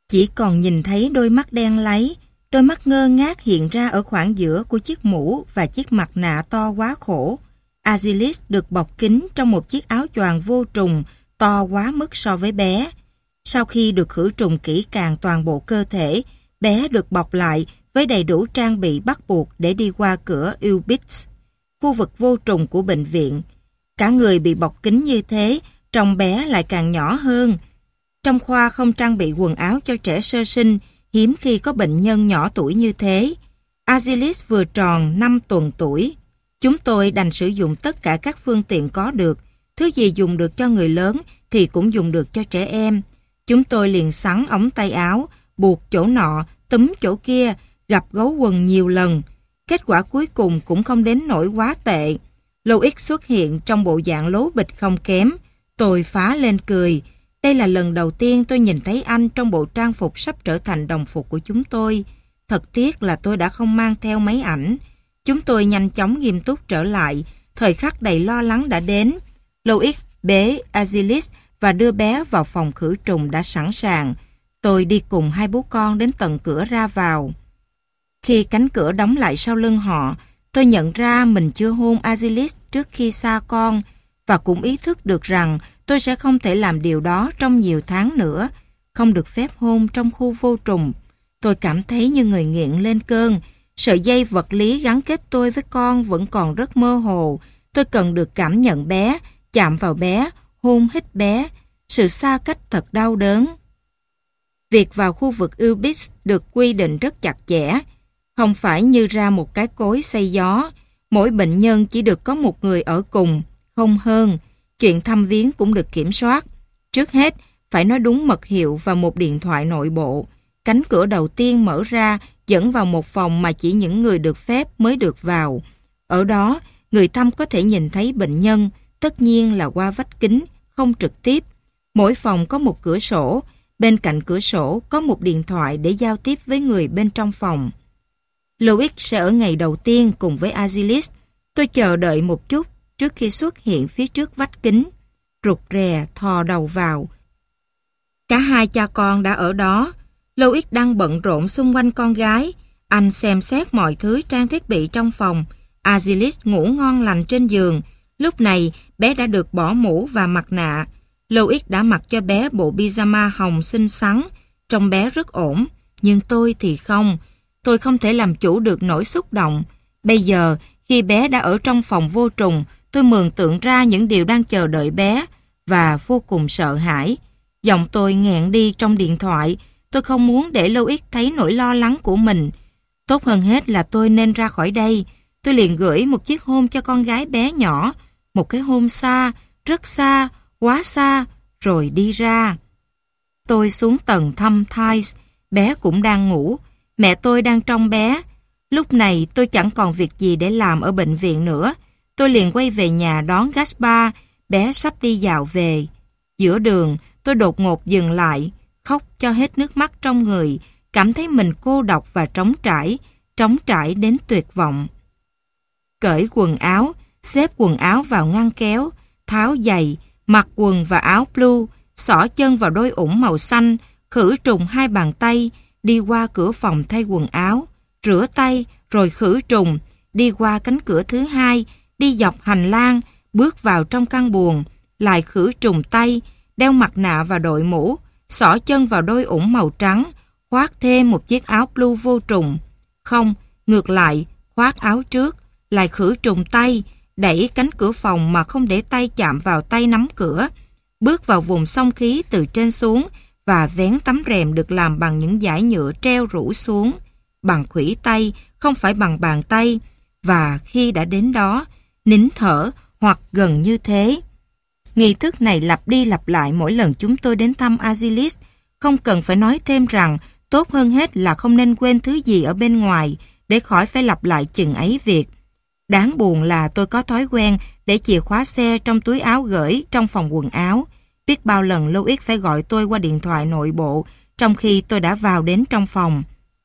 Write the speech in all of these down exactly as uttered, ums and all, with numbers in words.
Chỉ còn nhìn thấy đôi mắt đen láy, đôi mắt ngơ ngác hiện ra ở khoảng giữa của chiếc mũ và chiếc mặt nạ to quá khổ. Azilis được bọc kín trong một chiếc áo choàng vô trùng to quá mức so với bé. Sau khi được khử trùng kỹ càng toàn bộ cơ thể, bé được bọc lại với đầy đủ trang bị bắt buộc để đi qua cửa Ubix, khu vực vô trùng của bệnh viện. Cả người bị bọc kín như thế, trông bé lại càng nhỏ hơn. Trong khoa không trang bị quần áo cho trẻ sơ sinh, hiếm khi có bệnh nhân nhỏ tuổi như thế. Azilis vừa tròn năm tuần tuổi. Chúng tôi đành sử dụng tất cả các phương tiện có được. Thứ gì dùng được cho người lớn thì cũng dùng được cho trẻ em. Chúng tôi liền sắn ống tay áo, buộc chỗ nọ, túm chỗ kia, gặp gấu quần nhiều lần. Kết quả cuối cùng cũng không đến nỗi quá tệ. Louis xuất hiện trong bộ dạng lố bịch không kém. Tôi phá lên cười. Đây là lần đầu tiên tôi nhìn thấy anh trong bộ trang phục sắp trở thành đồng phục của chúng tôi. Thật tiếc là tôi đã không mang theo máy ảnh. Chúng tôi nhanh chóng nghiêm túc trở lại. Thời khắc đầy lo lắng đã đến. Louis bế Azilis và đưa bé vào phòng khử trùng đã sẵn sàng. Tôi đi cùng hai bố con đến tận cửa ra vào. Khi cánh cửa đóng lại sau lưng họ, tôi nhận ra mình chưa hôn Azilis trước khi xa con và cũng ý thức được rằng tôi sẽ không thể làm điều đó trong nhiều tháng nữa, không được phép hôn trong khu vô trùng. Tôi cảm thấy như người nghiện lên cơn. Sợi dây vật lý gắn kết tôi với con vẫn còn rất mơ hồ. Tôi cần được cảm nhận bé, chạm vào bé, hôn hít bé. Sự xa cách thật đau đớn. Việc vào khu vực Ubix được quy định rất chặt chẽ. Không phải như ra một cái cối xay gió. Mỗi bệnh nhân chỉ được có một người ở cùng, không hơn. Chuyện thăm viếng cũng được kiểm soát. Trước hết, phải nói đúng mật hiệu và một điện thoại nội bộ. Cánh cửa đầu tiên mở ra dẫn vào một phòng mà chỉ những người được phép mới được vào. Ở đó, người thăm có thể nhìn thấy bệnh nhân, tất nhiên là qua vách kính, không trực tiếp. Mỗi phòng có một cửa sổ, bên cạnh cửa sổ có một điện thoại để giao tiếp với người bên trong phòng. Louis sẽ ở ngày đầu tiên cùng với Azilis. Tôi chờ đợi một chút trước khi xuất hiện phía trước vách kính. Rụt rè thò đầu vào. Cả hai cha con đã ở đó. Louis đang bận rộn xung quanh con gái. Anh xem xét mọi thứ trang thiết bị trong phòng. Azilis ngủ ngon lành trên giường. Lúc này bé đã được bỏ mũ và mặt nạ. Louis đã mặc cho bé bộ pyjama hồng xinh xắn. Trông bé rất ổn. Nhưng tôi thì không. Tôi không thể làm chủ được nỗi xúc động. Bây giờ, khi bé đã ở trong phòng vô trùng, tôi mường tượng ra những điều đang chờ đợi bé và vô cùng sợ hãi. Giọng tôi nghẹn đi trong điện thoại. Tôi không muốn để Louis thấy nỗi lo lắng của mình. Tốt hơn hết là tôi nên ra khỏi đây. Tôi liền gửi một chiếc hôn cho con gái bé nhỏ. Một cái hôn xa, rất xa, quá xa, rồi đi ra. Tôi xuống tầng thăm Thais. Bé cũng đang ngủ. Mẹ tôi đang trông bé. Lúc này tôi chẳng còn việc gì để làm ở bệnh viện nữa. Tôi liền quay về nhà đón Gaspar. Bé sắp đi dạo về. Giữa đường, tôi đột ngột dừng lại, khóc cho hết nước mắt trong người, cảm thấy mình cô độc và trống trải, trống trải đến tuyệt vọng. Cởi quần áo, xếp quần áo vào ngăn kéo, tháo giày, mặc quần và áo blue, xỏ chân vào đôi ủng màu xanh, khử trùng hai bàn tay, đi qua cửa phòng thay quần áo, rửa tay rồi khử trùng, đi qua cánh cửa thứ hai, đi dọc hành lang, bước vào trong căn buồng, lại khử trùng tay, đeo mặt nạ và đội mũ, xỏ chân vào đôi ủng màu trắng, khoác thêm một chiếc áo blue vô trùng. Không, ngược lại, khoác áo trước, lại khử trùng tay, đẩy cánh cửa phòng mà không để tay chạm vào tay nắm cửa, bước vào vùng xông khí từ trên xuống và vén tấm rèm được làm bằng những dải nhựa treo rủ xuống, bằng khuỷu tay, không phải bằng bàn tay, và khi đã đến đó, nín thở hoặc gần như thế. Nghi thức này lặp đi lặp lại mỗi lần chúng tôi đến thăm Azilis. Không cần phải nói thêm rằng tốt hơn hết là không nên quên thứ gì ở bên ngoài để khỏi phải lặp lại chừng ấy việc. Đáng buồn là tôi có thói quen để chìa khóa xe trong túi áo gửi trong phòng quần áo. Biết bao lần Louis phải gọi tôi qua điện thoại nội bộ trong khi tôi đã vào đến trong phòng.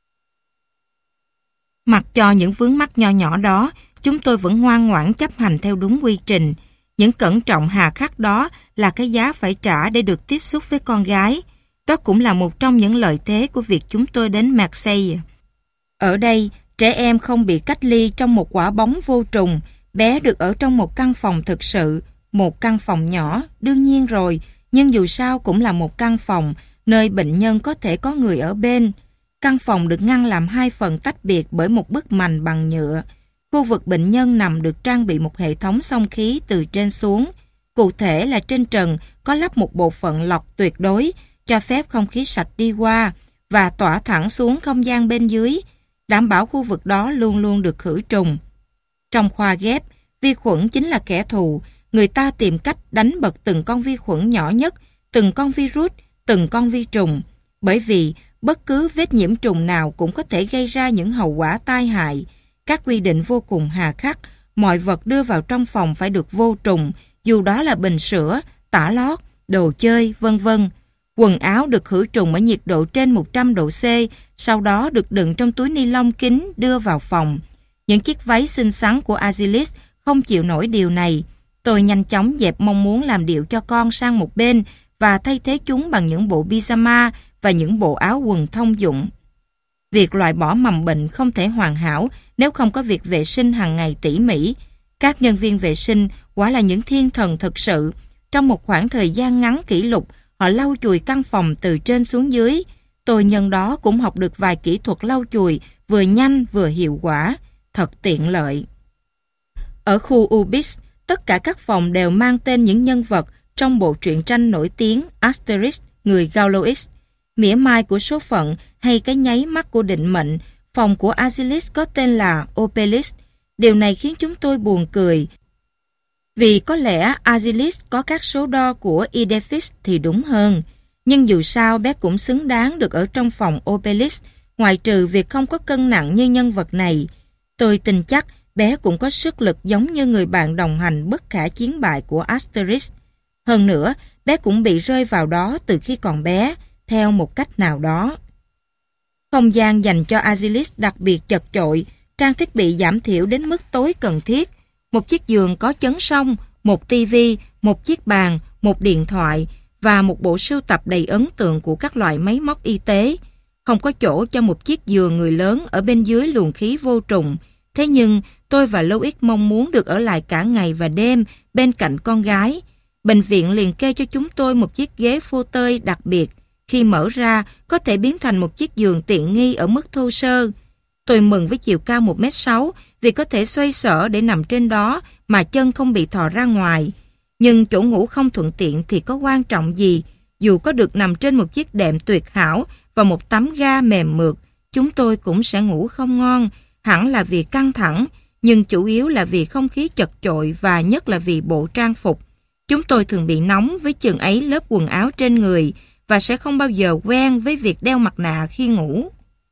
Mặc cho những vướng mắc nho nhỏ đó, chúng tôi vẫn ngoan ngoãn chấp hành theo đúng quy trình. Những cẩn trọng hà khắc đó là cái giá phải trả để được tiếp xúc với con gái. Đó cũng là một trong những lợi thế của việc chúng tôi đến Marseille. Ở đây, trẻ em không bị cách ly trong một quả bóng vô trùng. Bé được ở trong một căn phòng thực sự, một căn phòng nhỏ, đương nhiên rồi, nhưng dù sao cũng là một căn phòng, nơi bệnh nhân có thể có người ở bên. Căn phòng được ngăn làm hai phần tách biệt bởi một bức mành bằng nhựa. Khu vực bệnh nhân nằm được trang bị một hệ thống xông khí từ trên xuống. Cụ thể là trên trần có lắp một bộ phận lọc tuyệt đối, cho phép không khí sạch đi qua và tỏa thẳng xuống không gian bên dưới, đảm bảo khu vực đó luôn luôn được khử trùng. Trong khoa ghép, vi khuẩn chính là kẻ thù. Người ta tìm cách đánh bật từng con vi khuẩn nhỏ nhất, từng con virus, từng con vi trùng. Bởi vì bất cứ vết nhiễm trùng nào cũng có thể gây ra những hậu quả tai hại. Các quy định vô cùng hà khắc, mọi vật đưa vào trong phòng phải được vô trùng, dù đó là bình sữa, tả lót, đồ chơi, vân vân. Quần áo được khử trùng ở nhiệt độ trên một trăm độ C, sau đó được đựng trong túi ni lông kín đưa vào phòng. Những chiếc váy xinh xắn của Azilis không chịu nổi điều này. Tôi nhanh chóng dẹp mong muốn làm điệu cho con sang một bên và thay thế chúng bằng những bộ pyjama và những bộ áo quần thông dụng. Việc loại bỏ mầm bệnh không thể hoàn hảo nếu không có việc vệ sinh hàng ngày tỉ mỉ. Các nhân viên vệ sinh quả là những thiên thần thực sự. Trong một khoảng thời gian ngắn kỷ lục, họ lau chùi căn phòng từ trên xuống dưới. Tôi nhân đó cũng học được vài kỹ thuật lau chùi vừa nhanh vừa hiệu quả. Thật tiện lợi. Ở khu Ubis, tất cả các phòng đều mang tên những nhân vật trong bộ truyện tranh nổi tiếng Asterix, người Gaulois. Mỉa mai của số phận hay cái nháy mắt của định mệnh, phòng của Azilis có tên là Opelis. Điều này khiến chúng tôi buồn cười. Vì có lẽ Azilis có các số đo của Idefix thì đúng hơn. Nhưng dù sao bé cũng xứng đáng được ở trong phòng Opelis, ngoại trừ việc không có cân nặng như nhân vật này. Tôi tin chắc bé cũng có sức lực giống như người bạn đồng hành bất khả chiến bại của Asterix. Hơn nữa, bé cũng bị rơi vào đó từ khi còn bé, theo một cách nào đó. Không gian dành cho Azilis đặc biệt chật chội, trang thiết bị giảm thiểu đến mức tối cần thiết. Một chiếc giường có chấn song, một tivi, một chiếc bàn, một điện thoại và một bộ sưu tập đầy ấn tượng của các loại máy móc y tế. Không có chỗ cho một chiếc giường người lớn ở bên dưới luồng khí vô trùng. Thế nhưng tôi và Louis mong muốn được ở lại cả ngày và đêm bên cạnh con gái. Bệnh viện liền kê cho chúng tôi một chiếc ghế phô tơi đặc biệt. Khi mở ra, có thể biến thành một chiếc giường tiện nghi ở mức thô sơ. Tôi mừng với chiều cao một mét sáu vì có thể xoay sở để nằm trên đó mà chân không bị thò ra ngoài. Nhưng chỗ ngủ không thuận tiện thì có quan trọng gì. Dù có được nằm trên một chiếc đệm tuyệt hảo và một tấm ga mềm mượt, chúng tôi cũng sẽ ngủ không ngon. Hẳn là vì căng thẳng, nhưng chủ yếu là vì không khí chật chội và nhất là vì bộ trang phục. Chúng tôi thường bị nóng với chừng ấy lớp quần áo trên người và sẽ không bao giờ quen với việc đeo mặt nạ khi ngủ.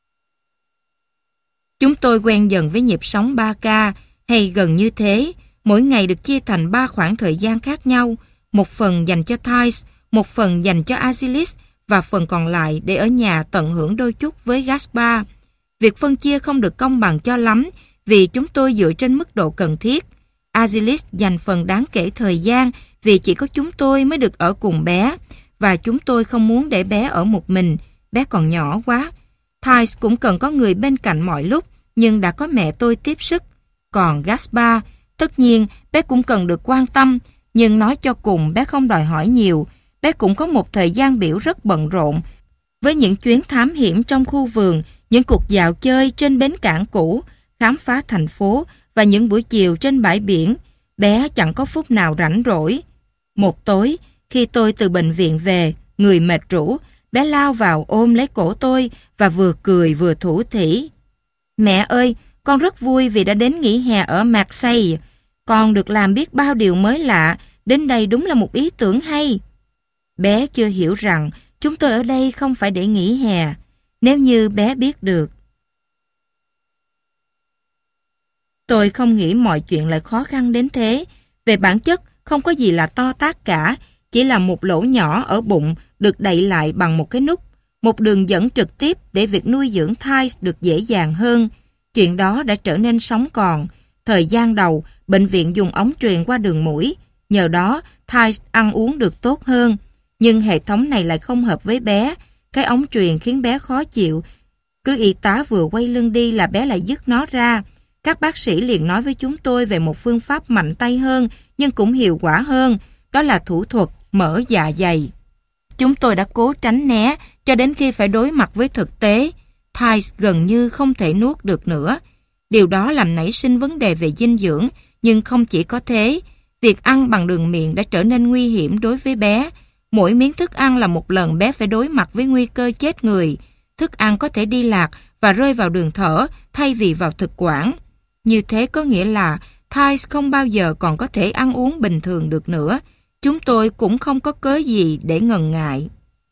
Chúng tôi quen dần với nhịp sống ba K hay gần như thế, mỗi ngày được chia thành ba khoảng thời gian khác nhau, một phần dành cho Thais, một phần dành cho Azilis và phần còn lại để ở nhà tận hưởng đôi chút với Gaspar. Việc phân chia không được công bằng cho lắm vì chúng tôi dựa trên mức độ cần thiết. Azilis dành phần đáng kể thời gian vì chỉ có chúng tôi mới được ở cùng bé và chúng tôi không muốn để bé ở một mình, bé còn nhỏ quá. Thais cũng cần có người bên cạnh mọi lúc nhưng đã có mẹ tôi tiếp sức. Còn Gaspar, tất nhiên bé cũng cần được quan tâm nhưng nói cho cùng bé không đòi hỏi nhiều. Bé cũng có một thời gian biểu rất bận rộn với những chuyến thám hiểm trong khu vườn, những cuộc dạo chơi trên bến cảng cũ, khám phá thành phố và những buổi chiều trên bãi biển. Bé chẳng có phút nào rảnh rỗi. Một tối, khi tôi từ bệnh viện về, người mệt rũ, bé lao vào ôm lấy cổ tôi và vừa cười vừa thủ thỉ. Mẹ ơi, con rất vui vì đã đến nghỉ hè ở Marseille. Con được làm biết bao điều mới lạ, đến đây đúng là một ý tưởng hay. Bé chưa hiểu rằng chúng tôi ở đây không phải để nghỉ hè. Nếu như bé biết được. Tôi không nghĩ mọi chuyện lại khó khăn đến thế. Về bản chất, không có gì là to tát cả, chỉ là một lỗ nhỏ ở bụng được đậy lại bằng một cái nút, một đường dẫn trực tiếp để việc nuôi dưỡng Thais được dễ dàng hơn. Chuyện đó đã trở nên sống còn. Thời gian đầu, bệnh viện dùng ống truyền qua đường mũi. Nhờ đó, Thais ăn uống được tốt hơn. Nhưng hệ thống này lại không hợp với bé. Cái ống truyền khiến bé khó chịu. Cứ y tá vừa quay lưng đi là bé lại dứt nó ra. Các bác sĩ liền nói với chúng tôi về một phương pháp mạnh tay hơn nhưng cũng hiệu quả hơn. Đó là thủ thuật mở dạ dày. Chúng tôi đã cố tránh né cho đến khi phải đối mặt với thực tế. Thais gần như không thể nuốt được nữa. Điều đó làm nảy sinh vấn đề về dinh dưỡng, nhưng không chỉ có thế. Việc ăn bằng đường miệng đã trở nên nguy hiểm đối với bé. Mỗi miếng thức ăn là một lần bé phải đối mặt với nguy cơ chết người. Thức ăn có thể đi lạc và rơi vào đường thở thay vì vào thực quản. Như thế có nghĩa là Thais không bao giờ còn có thể ăn uống bình thường được nữa. Chúng tôi cũng không có cớ gì để ngần ngại.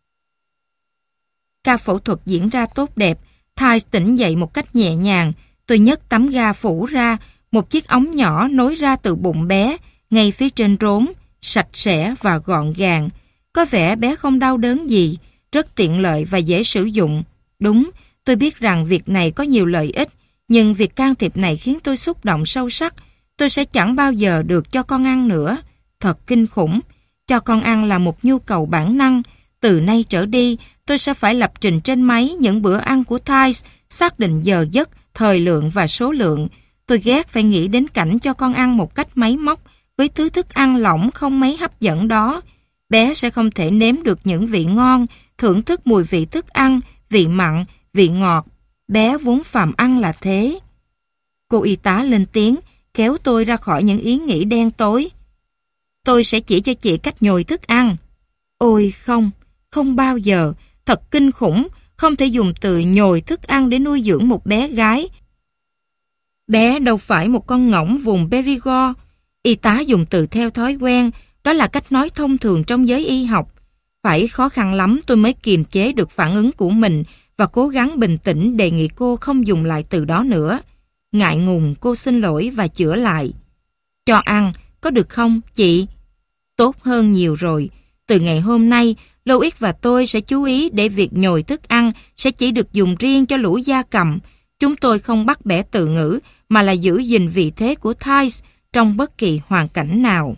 Ca phẫu thuật diễn ra tốt đẹp. Thais tỉnh dậy một cách nhẹ nhàng. Tôi nhấc tấm ga phủ ra, một chiếc ống nhỏ nối ra từ bụng bé, ngay phía trên rốn, sạch sẽ và gọn gàng. Có vẻ bé không đau đớn gì, rất tiện lợi và dễ sử dụng. Đúng, tôi biết rằng việc này có nhiều lợi ích, nhưng việc can thiệp này khiến tôi xúc động sâu sắc. Tôi sẽ chẳng bao giờ được cho con ăn nữa. Thật kinh khủng. Cho con ăn là một nhu cầu bản năng. Từ nay trở đi, tôi sẽ phải lập trình trên máy những bữa ăn của Thais, xác định giờ giấc, thời lượng và số lượng. Tôi ghét phải nghĩ đến cảnh cho con ăn một cách máy móc với thứ thức ăn lỏng không mấy hấp dẫn đó. Bé sẽ không thể nếm được những vị ngon, thưởng thức mùi vị thức ăn, vị mặn, vị ngọt. Bé vốn phàm ăn là thế. Cô y tá lên tiếng, kéo tôi ra khỏi những ý nghĩ đen tối. Tôi sẽ chỉ cho chị cách nhồi thức ăn. Ôi không, không bao giờ. Thật kinh khủng, không thể dùng từ nhồi thức ăn để nuôi dưỡng một bé gái. Bé đâu phải một con ngỗng vùng Périgord. Y tá dùng từ theo thói quen, đó là cách nói thông thường trong giới y học. Phải khó khăn lắm tôi mới kiềm chế được phản ứng của mình và cố gắng bình tĩnh đề nghị cô không dùng lại từ đó nữa. Ngại ngùng, cô xin lỗi và chữa lại. Cho ăn, có được không, chị? Tốt hơn nhiều rồi. Từ ngày hôm nay, Louis và tôi sẽ chú ý để việc nhồi thức ăn sẽ chỉ được dùng riêng cho lũ gia cầm. Chúng tôi không bắt bẻ từ ngữ, mà là giữ gìn vị thế của Thais trong bất kỳ hoàn cảnh nào.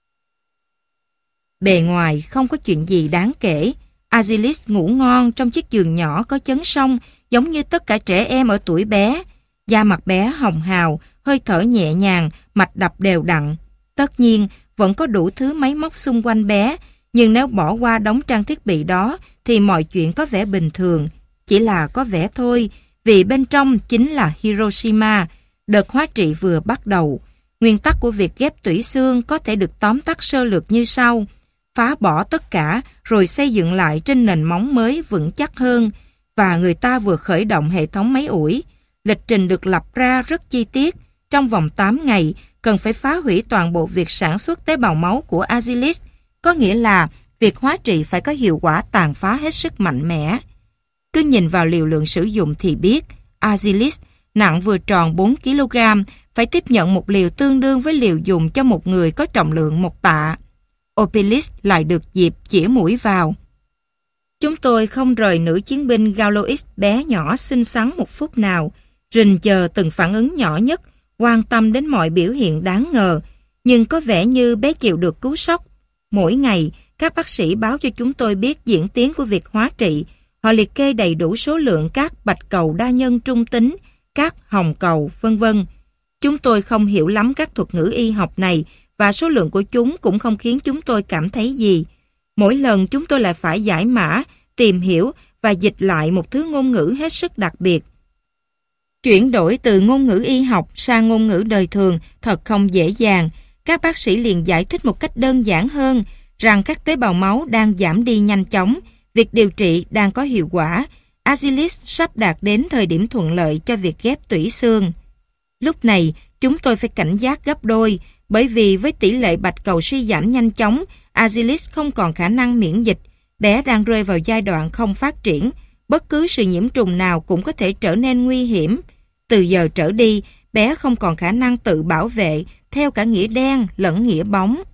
Bề ngoài không có chuyện gì đáng kể. Azilis ngủ ngon trong chiếc giường nhỏ có chấn song, giống như tất cả trẻ em ở tuổi bé. Da mặt bé hồng hào, hơi thở nhẹ nhàng, mạch đập đều đặn. Tất nhiên, vẫn có đủ thứ máy móc xung quanh bé, nhưng nếu bỏ qua đống trang thiết bị đó, thì mọi chuyện có vẻ bình thường. Chỉ là có vẻ thôi, vì bên trong chính là Hiroshima. Đợt hóa trị vừa bắt đầu. Nguyên tắc của việc ghép tủy xương có thể được tóm tắt sơ lược như sau. Phá bỏ tất cả rồi xây dựng lại trên nền móng mới vững chắc hơn. Và người ta vừa khởi động hệ thống máy ủi. Lịch trình được lập ra rất chi tiết. Trong vòng tám ngày, cần phải phá hủy toàn bộ việc sản xuất tế bào máu của Azilis. Có nghĩa là việc hóa trị phải có hiệu quả tàn phá hết sức mạnh mẽ. Cứ nhìn vào liều lượng sử dụng thì biết, Azilis nặng vừa tròn bốn ki lô gam, phải tiếp nhận một liều tương đương với liều dùng cho một người có trọng lượng một tạ. Opilis lại được dịp chĩa mũi vào. Chúng tôi không rời nữ chiến binh Gaulois bé nhỏ xinh xắn một phút nào, rình chờ từng phản ứng nhỏ nhất, quan tâm đến mọi biểu hiện đáng ngờ, nhưng có vẻ như bé chịu được cú sốc. Mỗi ngày, các bác sĩ báo cho chúng tôi biết diễn tiến của việc hóa trị. Họ liệt kê đầy đủ số lượng các bạch cầu đa nhân trung tính, các hồng cầu, vân vân. Chúng tôi không hiểu lắm các thuật ngữ y học này và số lượng của chúng cũng không khiến chúng tôi cảm thấy gì. Mỗi lần chúng tôi lại phải giải mã, tìm hiểu và dịch lại một thứ ngôn ngữ hết sức đặc biệt. Chuyển đổi từ ngôn ngữ y học sang ngôn ngữ đời thường thật không dễ dàng. Các bác sĩ liền giải thích một cách đơn giản hơn rằng các tế bào máu đang giảm đi nhanh chóng, việc điều trị đang có hiệu quả. Azilis sắp đạt đến thời điểm thuận lợi cho việc ghép tủy xương. Lúc này, chúng tôi phải cảnh giác gấp đôi, bởi vì với tỷ lệ bạch cầu suy giảm nhanh chóng, Azilis không còn khả năng miễn dịch. Bé đang rơi vào giai đoạn không phát triển. Bất cứ sự nhiễm trùng nào cũng có thể trở nên nguy hiểm. Từ giờ trở đi, bé không còn khả năng tự bảo vệ theo cả nghĩa đen lẫn nghĩa bóng.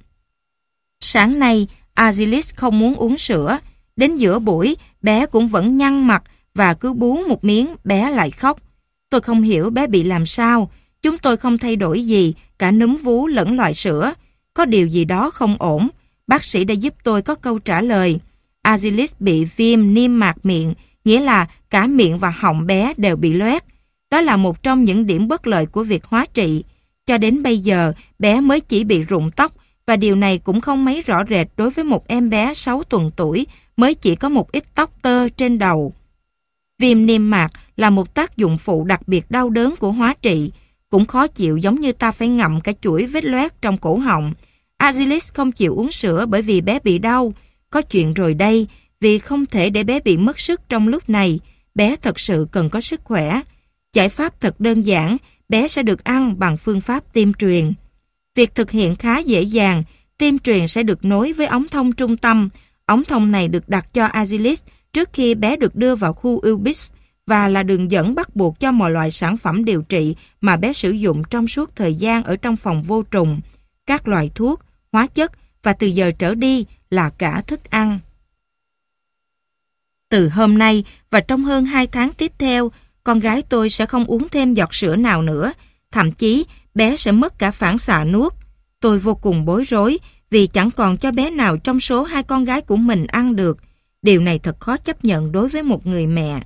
Sáng nay, Azilis không muốn uống sữa. Đến giữa buổi, bé cũng vẫn nhăn mặt và cứ bú một miếng, bé lại khóc. Tôi không hiểu bé bị làm sao. Chúng tôi không thay đổi gì, cả núm vú lẫn loại sữa. Có điều gì đó không ổn. Bác sĩ đã giúp tôi có câu trả lời. Azilis bị viêm niêm mạc miệng, nghĩa là cả miệng và họng bé đều bị loét. Đó là một trong những điểm bất lợi của việc hóa trị. Cho đến bây giờ, bé mới chỉ bị rụng tóc, và điều này cũng không mấy rõ rệt đối với một em bé sáu tuần tuổi mới chỉ có một ít tóc tơ trên đầu. Viêm niêm mạc là một tác dụng phụ đặc biệt đau đớn của hóa trị, cũng khó chịu giống như ta phải ngậm cả chuỗi vết loét trong cổ họng. Azilis không chịu uống sữa bởi vì bé bị đau. Có chuyện rồi đây, vì không thể để bé bị mất sức trong lúc này, bé thật sự cần có sức khỏe. Giải pháp thật đơn giản, bé sẽ được ăn bằng phương pháp tiêm truyền. Việc thực hiện khá dễ dàng, tiêm truyền sẽ được nối với ống thông trung tâm. Ống thông này được đặt cho Azilis trước khi bé được đưa vào khu Ubis và là đường dẫn bắt buộc cho mọi loại sản phẩm điều trị mà bé sử dụng trong suốt thời gian ở trong phòng vô trùng, các loại thuốc, hóa chất và từ giờ trở đi là cả thức ăn. Từ hôm nay và trong hơn hai tháng tiếp theo, con gái tôi sẽ không uống thêm giọt sữa nào nữa, thậm chí bé sẽ mất cả phản xạ nuốt. Tôi vô cùng bối rối vì chẳng còn cho bé nào trong số hai con gái của mình ăn được. Điều này thật khó chấp nhận đối với một người mẹ.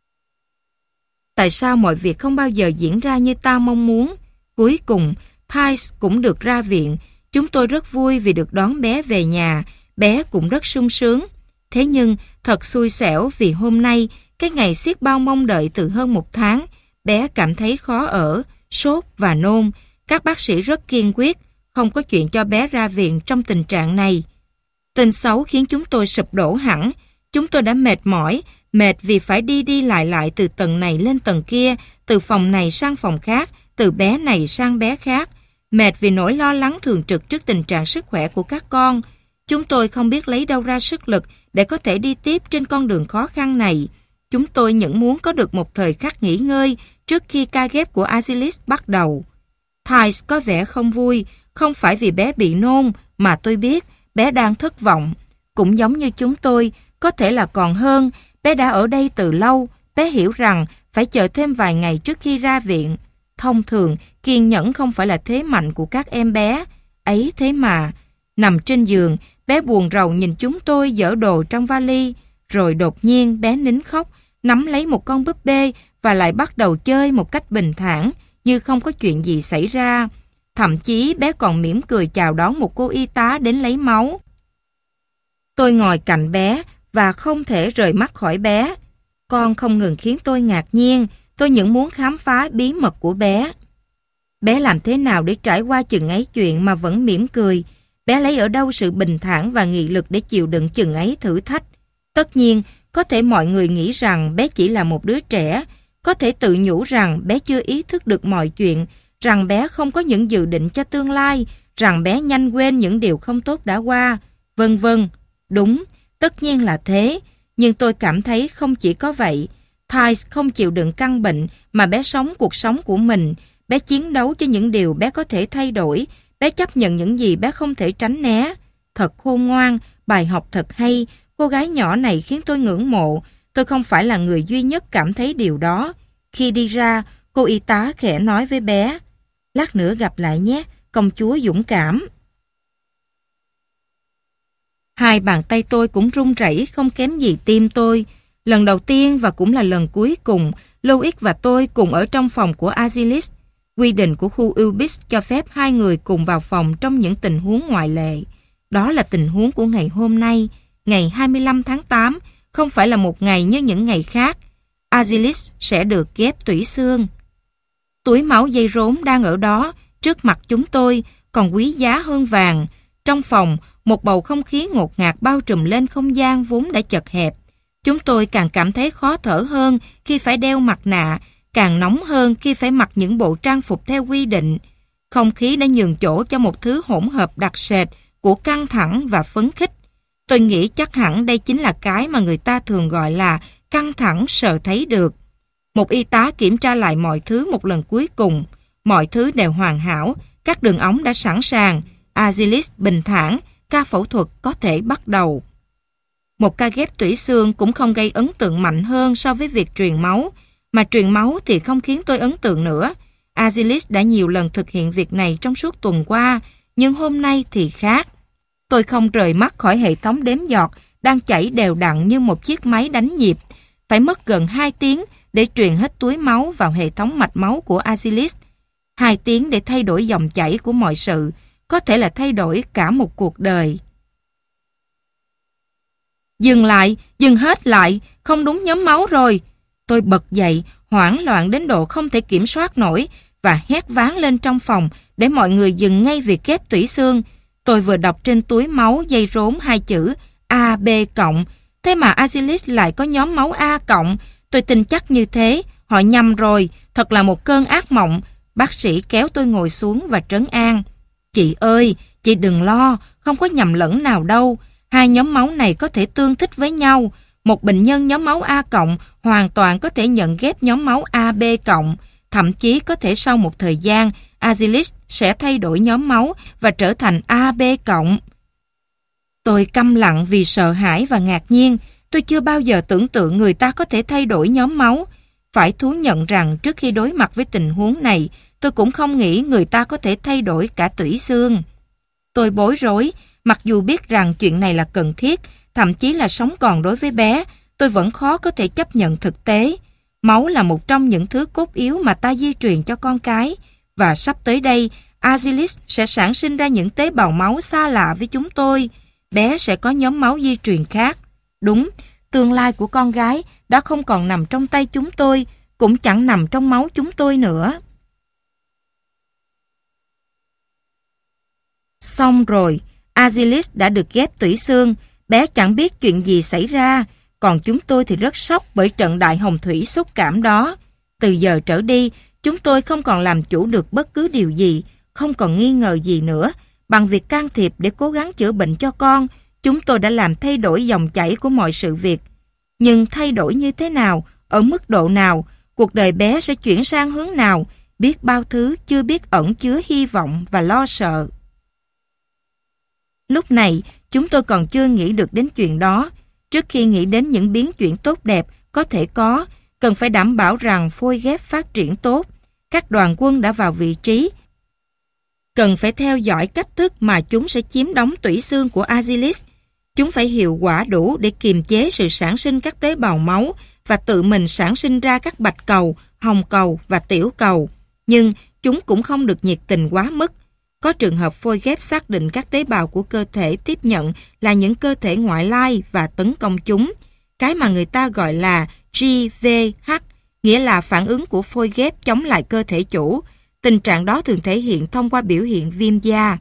Tại sao mọi việc không bao giờ diễn ra như ta mong muốn? Cuối cùng, Thais cũng được ra viện. Chúng tôi rất vui vì được đón bé về nhà. Bé cũng rất sung sướng. Thế nhưng, thật xui xẻo vì hôm nay, cái ngày xiết bao mong đợi từ hơn một tháng, bé cảm thấy khó ở, sốt và nôn. Các bác sĩ rất kiên quyết, không có chuyện cho bé ra viện trong tình trạng này. Tin xấu khiến chúng tôi sụp đổ hẳn. Chúng tôi đã mệt mỏi, mệt vì phải đi đi lại lại từ tầng này lên tầng kia, từ phòng này sang phòng khác, từ bé này sang bé khác. Mệt vì nỗi lo lắng thường trực trước tình trạng sức khỏe của các con. Chúng tôi không biết lấy đâu ra sức lực để có thể đi tiếp trên con đường khó khăn này. Chúng tôi những muốn có được một thời khắc nghỉ ngơi trước khi ca ghép của Azilis bắt đầu. Thais có vẻ không vui, không phải vì bé bị nôn, mà tôi biết bé đang thất vọng. Cũng giống như chúng tôi, có thể là còn hơn, bé đã ở đây từ lâu, bé hiểu rằng phải chờ thêm vài ngày trước khi ra viện. Thông thường, kiên nhẫn không phải là thế mạnh của các em bé. Ấy thế mà, nằm trên giường, bé buồn rầu nhìn chúng tôi dỡ đồ trong vali, rồi đột nhiên bé nín khóc, nắm lấy một con búp bê và lại bắt đầu chơi một cách bình thản, như không có chuyện gì xảy ra. Thậm chí bé còn mỉm cười chào đón một cô y tá đến lấy máu. Tôi ngồi cạnh bé và không thể rời mắt khỏi bé. Con không ngừng khiến tôi ngạc nhiên, tôi những muốn khám phá bí mật của bé. Bé làm thế nào để trải qua chừng ấy chuyện mà vẫn mỉm cười? Bé lấy ở đâu sự bình thản và nghị lực để chịu đựng chừng ấy thử thách? Tất nhiên, có thể mọi người nghĩ rằng bé chỉ là một đứa trẻ, có thể tự nhủ rằng bé chưa ý thức được mọi chuyện, rằng bé không có những dự định cho tương lai, rằng bé nhanh quên những điều không tốt đã qua, vân vân. Đúng, tất nhiên là thế, nhưng tôi cảm thấy không chỉ có vậy. Thais không chịu đựng căn bệnh mà bé sống cuộc sống của mình. Bé chiến đấu cho những điều bé có thể thay đổi, bé chấp nhận những gì bé không thể tránh né. Thật khôn ngoan, bài học thật hay, cô gái nhỏ này khiến tôi ngưỡng mộ. Tôi không phải là người duy nhất cảm thấy điều đó. Khi đi ra, cô y tá khẽ nói với bé, lát nữa gặp lại nhé, công chúa dũng cảm. Hai bàn tay tôi cũng run rẩy không kém gì tim tôi. Lần đầu tiên và cũng là lần cuối cùng, Louis và tôi cùng ở trong phòng của Azilis. Quy định của khu Ubis cho phép hai người cùng vào phòng trong những tình huống ngoại lệ. Đó là tình huống của ngày hôm nay, ngày hai mươi lăm tháng tám, không phải là một ngày như những ngày khác. Azilis sẽ được ghép tủy xương. Túi máu dây rốn đang ở đó, trước mặt chúng tôi, còn quý giá hơn vàng. Trong phòng, một bầu không khí ngột ngạt bao trùm lên không gian vốn đã chật hẹp. Chúng tôi càng cảm thấy khó thở hơn khi phải đeo mặt nạ, càng nóng hơn khi phải mặc những bộ trang phục theo quy định. Không khí đã nhường chỗ cho một thứ hỗn hợp đặc sệt của căng thẳng và phấn khích. Tôi nghĩ chắc hẳn đây chính là cái mà người ta thường gọi là căng thẳng sờ thấy được. Một y tá kiểm tra lại mọi thứ một lần cuối cùng. Mọi thứ đều hoàn hảo, các đường ống đã sẵn sàng. Azilis bình thản, ca phẫu thuật có thể bắt đầu. Một ca ghép tủy xương cũng không gây ấn tượng mạnh hơn so với việc truyền máu, mà truyền máu thì không khiến tôi ấn tượng nữa. Azilis đã nhiều lần thực hiện việc này trong suốt tuần qua, nhưng hôm nay thì khác. Tôi không rời mắt khỏi hệ thống đếm giọt đang chảy đều đặn như một chiếc máy đánh nhịp. Phải mất gần hai tiếng để truyền hết túi máu vào hệ thống mạch máu của Agilis. Hai tiếng để thay đổi dòng chảy của mọi sự, có thể là thay đổi cả một cuộc đời. Dừng lại, dừng hết lại, không đúng nhóm máu rồi. Tôi bật dậy, hoảng loạn đến độ không thể kiểm soát nổi và hét váng lên trong phòng để mọi người dừng ngay việc ghép tủy xương. Tôi vừa đọc trên túi máu dây rốn hai chữ A B cộng, thế mà Agilis lại có nhóm máu A cộng. Tôi tin chắc như thế, họ nhầm rồi, thật là một cơn ác mộng. Bác sĩ kéo tôi ngồi xuống và trấn an. Chị ơi, chị đừng lo, không có nhầm lẫn nào đâu. Hai nhóm máu này có thể tương thích với nhau. Một bệnh nhân nhóm máu A cộng hoàn toàn có thể nhận ghép nhóm máu A B cộng. Thậm chí có thể sau một thời gian, Agilis sẽ thay đổi nhóm máu và trở thành A B cộng. Tôi câm lặng vì sợ hãi và ngạc nhiên. Tôi chưa bao giờ tưởng tượng người ta có thể thay đổi nhóm máu. Phải thú nhận rằng trước khi đối mặt với tình huống này, tôi cũng không nghĩ người ta có thể thay đổi cả tủy xương. Tôi bối rối, mặc dù biết rằng chuyện này là cần thiết, thậm chí là sống còn đối với bé, tôi vẫn khó có thể chấp nhận thực tế. Máu là một trong những thứ cốt yếu mà ta di truyền cho con cái, và sắp tới đây, Agilis sẽ sản sinh ra những tế bào máu xa lạ với chúng tôi. Bé sẽ có nhóm máu di truyền khác. Đúng, tương lai của con gái đã không còn nằm trong tay chúng tôi, cũng chẳng nằm trong máu chúng tôi nữa. Xong rồi, Agilis đã được ghép tủy xương, bé chẳng biết chuyện gì xảy ra, còn chúng tôi thì rất sốc bởi trận đại hồng thủy xúc cảm đó. Từ giờ trở đi, chúng tôi không còn làm chủ được bất cứ điều gì, không còn nghi ngờ gì nữa. Bằng việc can thiệp để cố gắng chữa bệnh cho con, chúng tôi đã làm thay đổi dòng chảy của mọi sự việc. Nhưng thay đổi như thế nào, ở mức độ nào, cuộc đời bé sẽ chuyển sang hướng nào, biết bao thứ chưa biết ẩn chứa hy vọng và lo sợ. Lúc này, chúng tôi còn chưa nghĩ được đến chuyện đó. Trước khi nghĩ đến những biến chuyển tốt đẹp có thể có, cần phải đảm bảo rằng phôi ghép phát triển tốt. Các đoàn quân đã vào vị trí. Cần phải theo dõi cách thức mà chúng sẽ chiếm đóng tủy xương của Agilis. Chúng phải hiệu quả đủ để kiềm chế sự sản sinh các tế bào máu và tự mình sản sinh ra các bạch cầu, hồng cầu và tiểu cầu. Nhưng chúng cũng không được nhiệt tình quá mức. Có trường hợp phôi ghép xác định các tế bào của cơ thể tiếp nhận là những cơ thể ngoại lai và tấn công chúng. Cái mà người ta gọi là G V H, nghĩa là phản ứng của phôi ghép chống lại cơ thể chủ. Tình trạng đó thường thể hiện thông qua biểu hiện viêm da.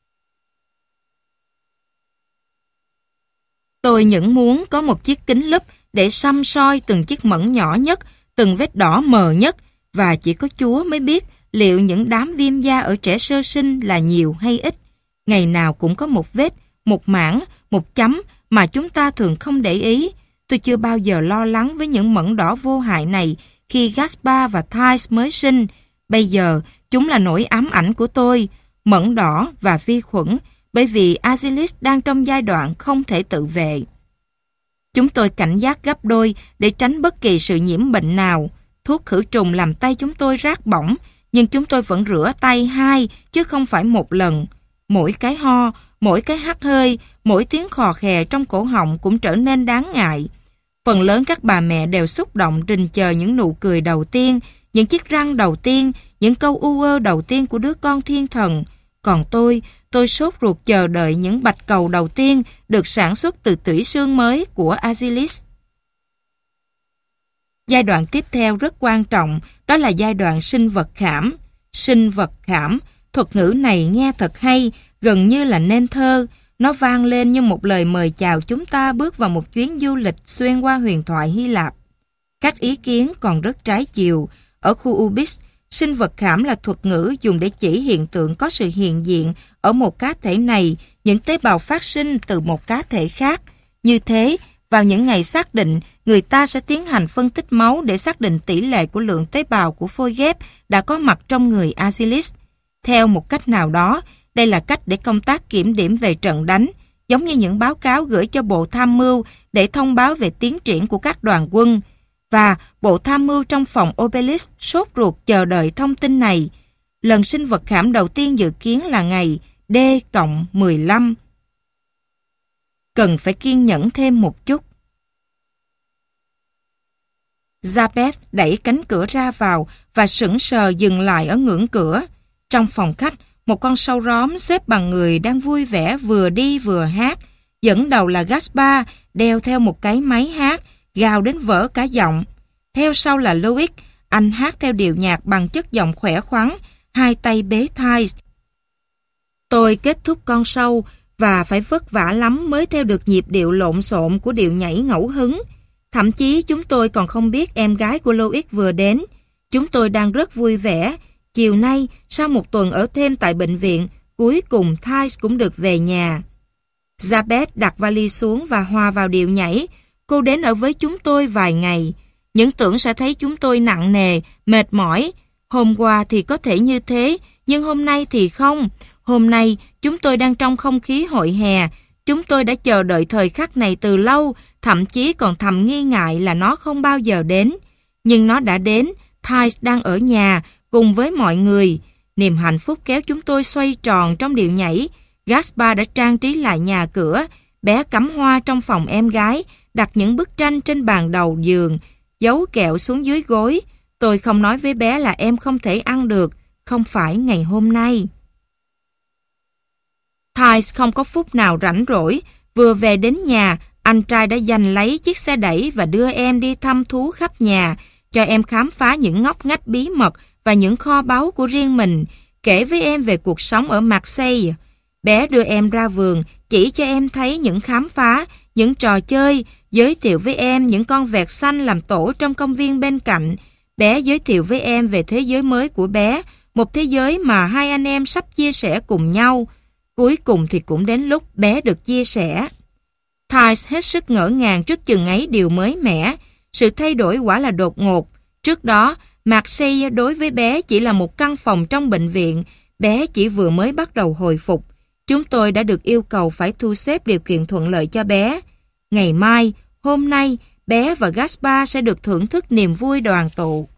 Tôi những muốn có một chiếc kính lúp để săm soi từng chiếc mẩn nhỏ nhất, từng vết đỏ mờ nhất, và chỉ có Chúa mới biết liệu những đám viêm da ở trẻ sơ sinh là nhiều hay ít. Ngày nào cũng có một vết, một mảng, một chấm mà chúng ta thường không để ý. Tôi chưa bao giờ lo lắng với những mẩn đỏ vô hại này khi Gaspar và Thais mới sinh. Bây giờ, chúng là nỗi ám ảnh của tôi, mẩn đỏ và vi khuẩn, bởi vì Agilis đang trong giai đoạn không thể tự vệ. Chúng tôi cảnh giác gấp đôi để tránh bất kỳ sự nhiễm bệnh nào. Thuốc khử trùng làm tay chúng tôi rát bỏng, nhưng chúng tôi vẫn rửa tay hai chứ không phải một lần. Mỗi cái ho, mỗi cái hắt hơi, mỗi tiếng khò khè trong cổ họng cũng trở nên đáng ngại. Phần lớn các bà mẹ đều xúc động rình chờ những nụ cười đầu tiên, những chiếc răng đầu tiên, những câu u ơ đầu tiên của đứa con thiên thần. Còn tôi, tôi sốt ruột chờ đợi những bạch cầu đầu tiên được sản xuất từ tủy xương mới của Agilis. Giai đoạn tiếp theo rất quan trọng, đó là giai đoạn sinh vật khảm. Sinh vật khảm, thuật ngữ này nghe thật hay, gần như là nên thơ. Nó vang lên như một lời mời chào chúng ta bước vào một chuyến du lịch xuyên qua huyền thoại Hy Lạp. Các ý kiến còn rất trái chiều. Ở khu Ubis, sinh vật khảm là thuật ngữ dùng để chỉ hiện tượng có sự hiện diện ở một cá thể này, những tế bào phát sinh từ một cá thể khác. Như thế, vào những ngày xác định, người ta sẽ tiến hành phân tích máu để xác định tỷ lệ của lượng tế bào của phôi ghép đã có mặt trong người Agilis. Theo một cách nào đó, đây là cách để công tác kiểm điểm về trận đánh, giống như những báo cáo gửi cho Bộ Tham mưu để thông báo về tiến triển của các đoàn quân. Và Bộ Tham mưu trong phòng Obelisk sốt ruột chờ đợi thông tin này. Lần sinh vật khảm đầu tiên dự kiến là ngày D cộng mười lăm. cần phải kiên nhẫn thêm một chút. Jabez đẩy cánh cửa ra vào và sững sờ dừng lại ở ngưỡng cửa. Trong phòng khách, một con sâu róm xếp bằng người đang vui vẻ vừa đi vừa hát. Dẫn đầu là Gaspar, đeo theo một cái máy hát, gào đến vỡ cả giọng. Theo sau là Louis, anh hát theo điệu nhạc bằng chất giọng khỏe khoắn, hai tay bế thai. Tôi kết thúc con sâu và phải vất vả lắm mới theo được nhịp điệu lộn xộn của điệu nhảy ngẫu hứng. Thậm chí chúng tôi còn không biết em gái của Louis vừa đến. Chúng tôi đang rất vui vẻ. Chiều nay, sau một tuần ở thêm tại bệnh viện, cuối cùng Thais cũng được về nhà. Jabez đặt vali xuống và hòa vào điệu nhảy. Cô đến ở với chúng tôi vài ngày. Những tưởng sẽ thấy chúng tôi nặng nề, mệt mỏi. Hôm qua thì có thể như thế, nhưng hôm nay thì không. Hôm nay, chúng tôi đang trong không khí hội hè. Chúng tôi đã chờ đợi thời khắc này từ lâu, thậm chí còn thầm nghi ngại là nó không bao giờ đến. Nhưng nó đã đến, Thais đang ở nhà, cùng với mọi người. Niềm hạnh phúc kéo chúng tôi xoay tròn trong điệu nhảy. Gaspar đã trang trí lại nhà cửa, bé cắm hoa trong phòng em gái, đặt những bức tranh trên bàn đầu giường, giấu kẹo xuống dưới gối. Tôi không nói với bé là em không thể ăn được, không phải ngày hôm nay. Thais không có phút nào rảnh rỗi. Vừa về đến nhà, anh trai đã giành lấy chiếc xe đẩy và đưa em đi thăm thú khắp nhà, cho em khám phá những ngóc ngách bí mật và những kho báu của riêng mình, kể với em về cuộc sống ở Marseille. Bé đưa em ra vườn, chỉ cho em thấy những khám phá, những trò chơi, giới thiệu với em những con vẹt xanh làm tổ trong công viên bên cạnh. Bé giới thiệu với em về thế giới mới của bé, một thế giới mà hai anh em sắp chia sẻ cùng nhau. Cuối cùng thì cũng đến lúc bé được chia sẻ. Thais hết sức ngỡ ngàng trước chừng ấy điều mới mẻ. Sự thay đổi quả là đột ngột. Trước đó, Marseille đối với bé chỉ là một căn phòng trong bệnh viện. Bé chỉ vừa mới bắt đầu hồi phục. Chúng tôi đã được yêu cầu phải thu xếp điều kiện thuận lợi cho bé. Ngày mai, hôm nay, bé và Gaspar sẽ được thưởng thức niềm vui đoàn tụ.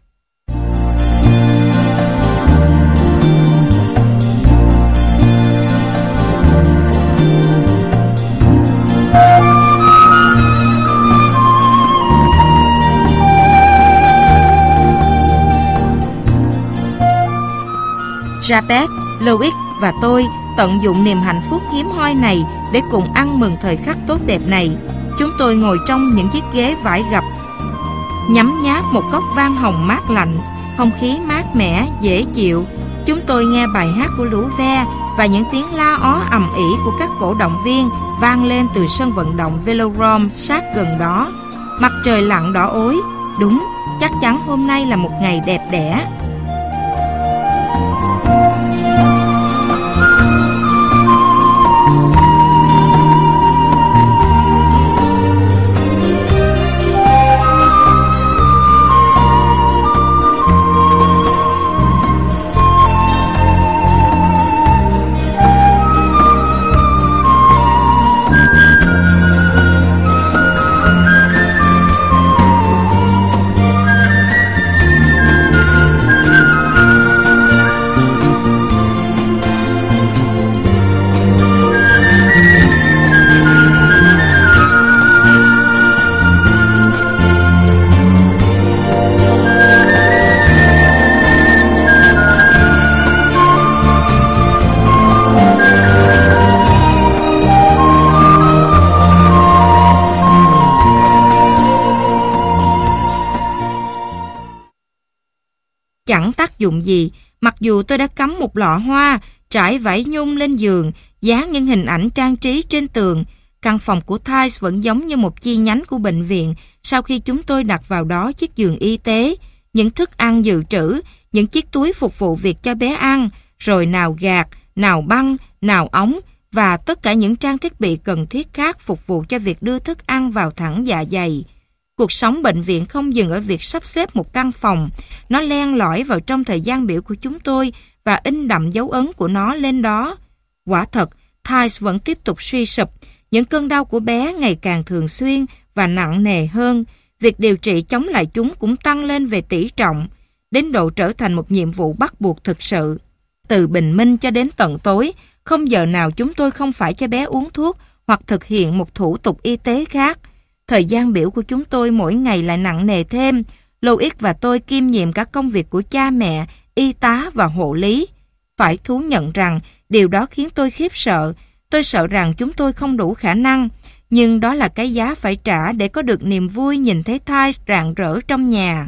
Jabez, Louis và tôi tận dụng niềm hạnh phúc hiếm hoi này để cùng ăn mừng thời khắc tốt đẹp này. Chúng tôi ngồi trong những chiếc ghế vải gập, nhấm nháp một cốc vang hồng mát lạnh, không khí mát mẻ, dễ chịu. Chúng tôi nghe bài hát của lũ ve và những tiếng la ó ầm ĩ của các cổ động viên vang lên từ sân vận động Velodrome sát gần đó. Mặt trời lặn đỏ ối. Đúng, chắc chắn hôm nay là một ngày đẹp đẽ. Chẳng tác dụng gì, mặc dù tôi đã cắm một lọ hoa, trải vải nhung lên giường, dán những hình ảnh trang trí trên tường. Căn phòng của Thais vẫn giống như một chi nhánh của bệnh viện sau khi chúng tôi đặt vào đó chiếc giường y tế, những thức ăn dự trữ, những chiếc túi phục vụ việc cho bé ăn, rồi nào gạt, nào băng, nào ống và tất cả những trang thiết bị cần thiết khác phục vụ cho việc đưa thức ăn vào thẳng dạ dày. Cuộc sống bệnh viện không dừng ở việc sắp xếp một căn phòng, nó len lỏi vào trong thời gian biểu của chúng tôi và in đậm dấu ấn của nó lên đó. Quả thật, Thais vẫn tiếp tục suy sụp, những cơn đau của bé ngày càng thường xuyên và nặng nề hơn. Việc điều trị chống lại chúng cũng tăng lên về tỷ trọng, đến độ trở thành một nhiệm vụ bắt buộc thực sự. Từ bình minh cho đến tận tối, không giờ nào chúng tôi không phải cho bé uống thuốc hoặc thực hiện một thủ tục y tế khác. Thời gian biểu của chúng tôi mỗi ngày lại nặng nề thêm. Louis và tôi kiêm nhiệm các công việc của cha mẹ, y tá và hộ lý. Phải thú nhận rằng điều đó khiến tôi khiếp sợ. Tôi sợ rằng chúng tôi không đủ khả năng. Nhưng đó là cái giá phải trả để có được niềm vui nhìn thấy Thais rạng rỡ trong nhà.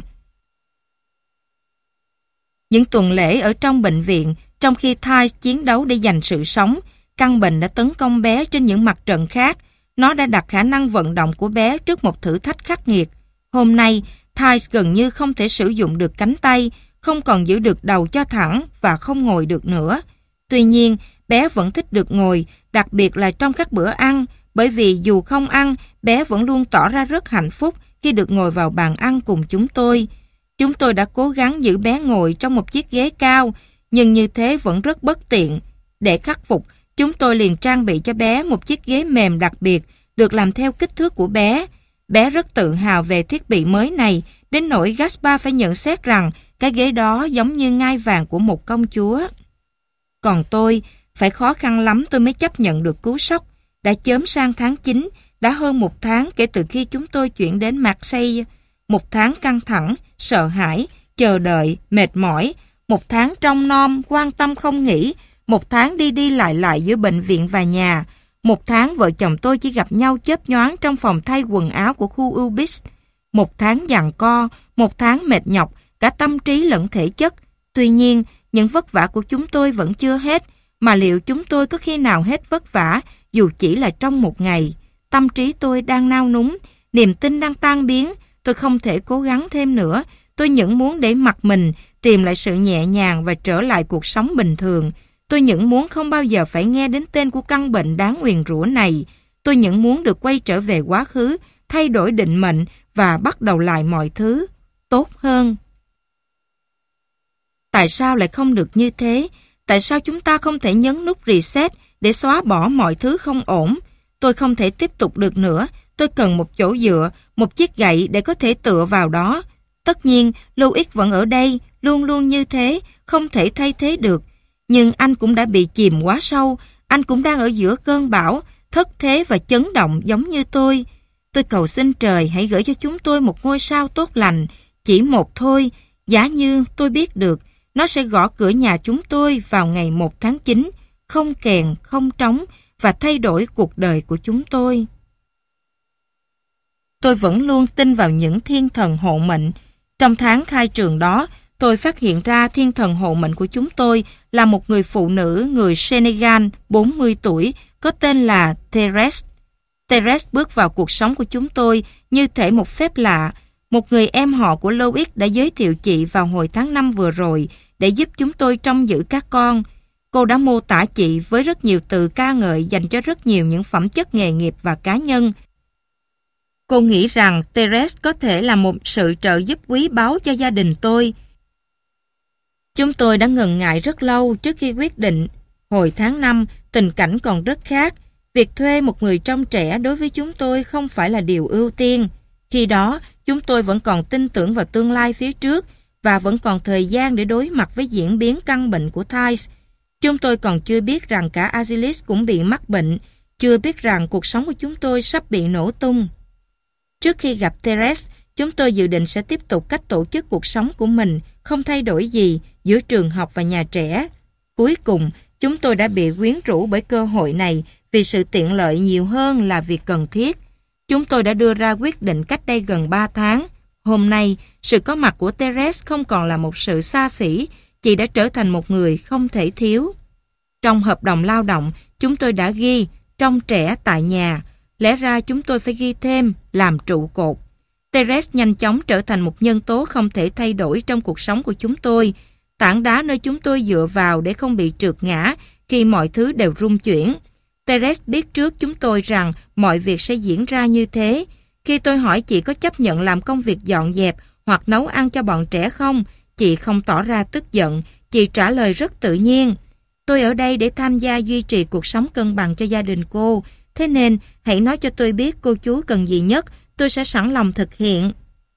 Những tuần lễ ở trong bệnh viện, trong khi Thais chiến đấu để giành sự sống, căn bệnh đã tấn công bé trên những mặt trận khác. Nó đã đặt khả năng vận động của bé trước một thử thách khắc nghiệt. Hôm nay, Thais gần như không thể sử dụng được cánh tay, không còn giữ được đầu cho thẳng và không ngồi được nữa. Tuy nhiên, bé vẫn thích được ngồi, đặc biệt là trong các bữa ăn, bởi vì dù không ăn, bé vẫn luôn tỏ ra rất hạnh phúc khi được ngồi vào bàn ăn cùng chúng tôi. Chúng tôi đã cố gắng giữ bé ngồi trong một chiếc ghế cao, nhưng như thế vẫn rất bất tiện. Để khắc phục, chúng tôi liền trang bị cho bé một chiếc ghế mềm đặc biệt, được làm theo kích thước của bé. Bé rất tự hào về thiết bị mới này, đến nỗi Gaspar phải nhận xét rằng cái ghế đó giống như ngai vàng của một công chúa. Còn tôi, phải khó khăn lắm tôi mới chấp nhận được cú sốc. Đã chớm sang tháng chín, đã hơn một tháng kể từ khi chúng tôi chuyển đến Marseille. Một tháng căng thẳng, sợ hãi, chờ đợi, mệt mỏi. Một tháng trông nom, quan tâm không nghỉ. Một tháng đi đi lại lại giữa bệnh viện và nhà. Một tháng vợ chồng tôi chỉ gặp nhau chớp nhoáng trong phòng thay quần áo của khu Ubis. Một tháng giằng co, một tháng mệt nhọc, cả tâm trí lẫn thể chất. Tuy nhiên, những vất vả của chúng tôi vẫn chưa hết. Mà liệu chúng tôi có khi nào hết vất vả, dù chỉ là trong một ngày? Tâm trí tôi đang nao núng, niềm tin đang tan biến. Tôi không thể cố gắng thêm nữa. Tôi những muốn để mặc mình, tìm lại sự nhẹ nhàng và trở lại cuộc sống bình thường. Tôi những muốn không bao giờ phải nghe đến tên của căn bệnh đáng nguyền rủa này. Tôi những muốn được quay trở về quá khứ, thay đổi định mệnh và bắt đầu lại mọi thứ tốt hơn. Tại sao lại không được như thế? Tại sao chúng ta không thể nhấn nút reset để xóa bỏ mọi thứ không ổn? Tôi không thể tiếp tục được nữa. Tôi cần một chỗ dựa, một chiếc gậy để có thể tựa vào đó. Tất nhiên, Louis vẫn ở đây, luôn luôn như thế, không thể thay thế được. Nhưng anh cũng đã bị chìm quá sâu, anh cũng đang ở giữa cơn bão, thất thế và chấn động giống như tôi. Tôi cầu xin trời hãy gửi cho chúng tôi một ngôi sao tốt lành, chỉ một thôi, giả như tôi biết được, nó sẽ gõ cửa nhà chúng tôi vào ngày một tháng chín, không kèn, không trống và thay đổi cuộc đời của chúng tôi. Tôi vẫn luôn tin vào những thiên thần hộ mệnh. Trong tháng khai trường đó, tôi phát hiện ra thiên thần hộ mệnh của chúng tôi là một người phụ nữ người Senegal bốn mươi tuổi có tên là Thérèse. Thérèse bước vào cuộc sống của chúng tôi như thể một phép lạ. Một người em họ của Louis đã giới thiệu chị vào hồi tháng năm vừa rồi để giúp chúng tôi trông giữ các con. Cô đã mô tả chị với rất nhiều từ ca ngợi dành cho rất nhiều những phẩm chất nghề nghiệp và cá nhân. Cô nghĩ rằng Thérèse có thể là một sự trợ giúp quý báu cho gia đình tôi. Chúng tôi đã ngần ngại rất lâu trước khi quyết định. Hồi tháng năm, tình cảnh còn rất khác. Việc thuê một người trông trẻ đối với chúng tôi không phải là điều ưu tiên. Khi đó, chúng tôi vẫn còn tin tưởng vào tương lai phía trước và vẫn còn thời gian để đối mặt với diễn biến căn bệnh của Thais. Chúng tôi còn chưa biết rằng cả Azilis cũng bị mắc bệnh, chưa biết rằng cuộc sống của chúng tôi sắp bị nổ tung. Trước khi gặp Thérèse, chúng tôi dự định sẽ tiếp tục cách tổ chức cuộc sống của mình, không thay đổi gì giữa trường học và nhà trẻ. Cuối cùng, chúng tôi đã bị quyến rũ bởi cơ hội này vì sự tiện lợi nhiều hơn là việc cần thiết. Chúng tôi đã đưa ra quyết định cách đây gần ba tháng. Hôm nay, sự có mặt của Thérèse không còn là một sự xa xỉ, chị đã trở thành một người không thể thiếu. Trong hợp đồng lao động, chúng tôi đã ghi trông trẻ tại nhà. Lẽ ra chúng tôi phải ghi thêm làm trụ cột. Thérèse nhanh chóng trở thành một nhân tố không thể thay đổi trong cuộc sống của chúng tôi, tảng đá nơi chúng tôi dựa vào để không bị trượt ngã khi mọi thứ đều rung chuyển. Thérèse biết trước chúng tôi rằng mọi việc sẽ diễn ra như thế. Khi tôi hỏi chị có chấp nhận làm công việc dọn dẹp hoặc nấu ăn cho bọn trẻ không, chị không tỏ ra tức giận, chị trả lời rất tự nhiên. Tôi ở đây để tham gia duy trì cuộc sống cân bằng cho gia đình cô, thế nên hãy nói cho tôi biết cô chú cần gì nhất, tôi sẽ sẵn lòng thực hiện.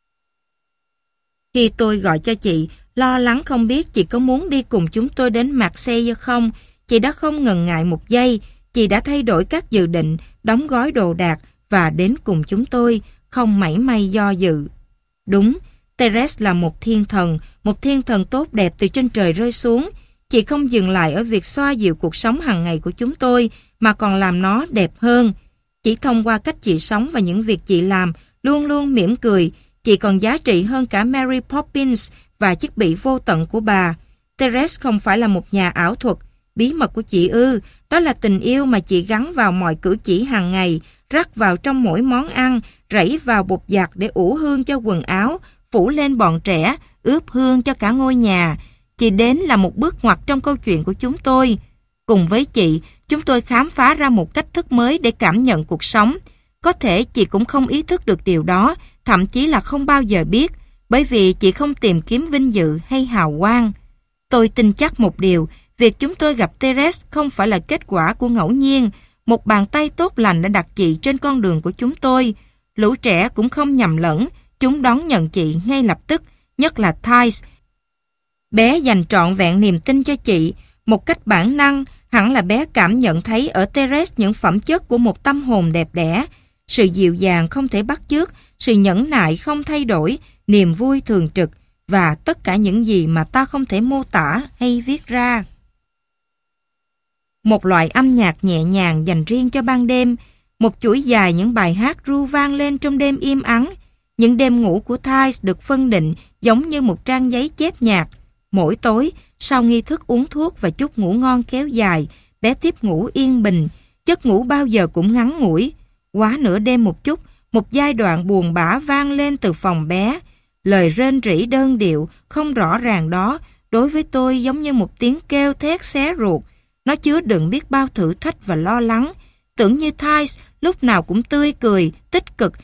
Khi tôi gọi cho chị, lo lắng không biết chị có muốn đi cùng chúng tôi đến Marseille không, chị đã không ngần ngại một giây. Chị đã thay đổi các dự định, đóng gói đồ đạc và đến cùng chúng tôi, không mảy may do dự. Đúng, Therese là một thiên thần, một thiên thần tốt đẹp từ trên trời rơi xuống. Chị không dừng lại ở việc xoa dịu cuộc sống hàng ngày của chúng tôi, mà còn làm nó đẹp hơn. Chỉ thông qua cách chị sống và những việc chị làm, luôn luôn mỉm cười, chị còn giá trị hơn cả Mary Poppins và chiếc bị vô tận của bà. Therese không phải là một nhà ảo thuật. Bí mật của chị ư, đó là tình yêu mà chị gắn vào mọi cử chỉ hàng ngày, rắc vào trong mỗi món ăn, rảy vào bột giặt để ủ hương cho quần áo, phủ lên bọn trẻ, ướp hương cho cả ngôi nhà. Chị đến là một bước ngoặt trong câu chuyện của chúng tôi. Cùng với chị, chúng tôi khám phá ra một cách thức mới để cảm nhận cuộc sống. Có thể chị cũng không ý thức được điều đó, thậm chí là không bao giờ biết, bởi vì chị không tìm kiếm vinh dự hay hào quang. Tôi tin chắc một điều, việc chúng tôi gặp Therese không phải là kết quả của ngẫu nhiên. Một bàn tay tốt lành đã đặt chị trên con đường của chúng tôi. Lũ trẻ cũng không nhầm lẫn, chúng đón nhận chị ngay lập tức, nhất là Thais. Bé dành trọn vẹn niềm tin cho chị, một cách bản năng. Hẳn là bé cảm nhận thấy ở Therese những phẩm chất của một tâm hồn đẹp đẽ, sự dịu dàng không thể bắt chước, sự nhẫn nại không thay đổi, niềm vui thường trực và tất cả những gì mà ta không thể mô tả hay viết ra. Một loại âm nhạc nhẹ nhàng dành riêng cho ban đêm, một chuỗi dài những bài hát ru vang lên trong đêm im ắng. Những đêm ngủ của Thais được phân định giống như một trang giấy chép nhạc. Mỗi tối, sau nghi thức uống thuốc và chút ngủ ngon kéo dài, bé tiếp ngủ yên bình, giấc ngủ bao giờ cũng ngắn ngủi. Quá nửa đêm một chút, một giai đoạn buồn bã vang lên từ phòng bé. Lời rên rỉ đơn điệu, không rõ ràng đó, đối với tôi giống như một tiếng kêu thét xé ruột. Nó chứa đựng biết bao thử thách và lo lắng. Tưởng như Thais lúc nào cũng tươi cười, tích cực.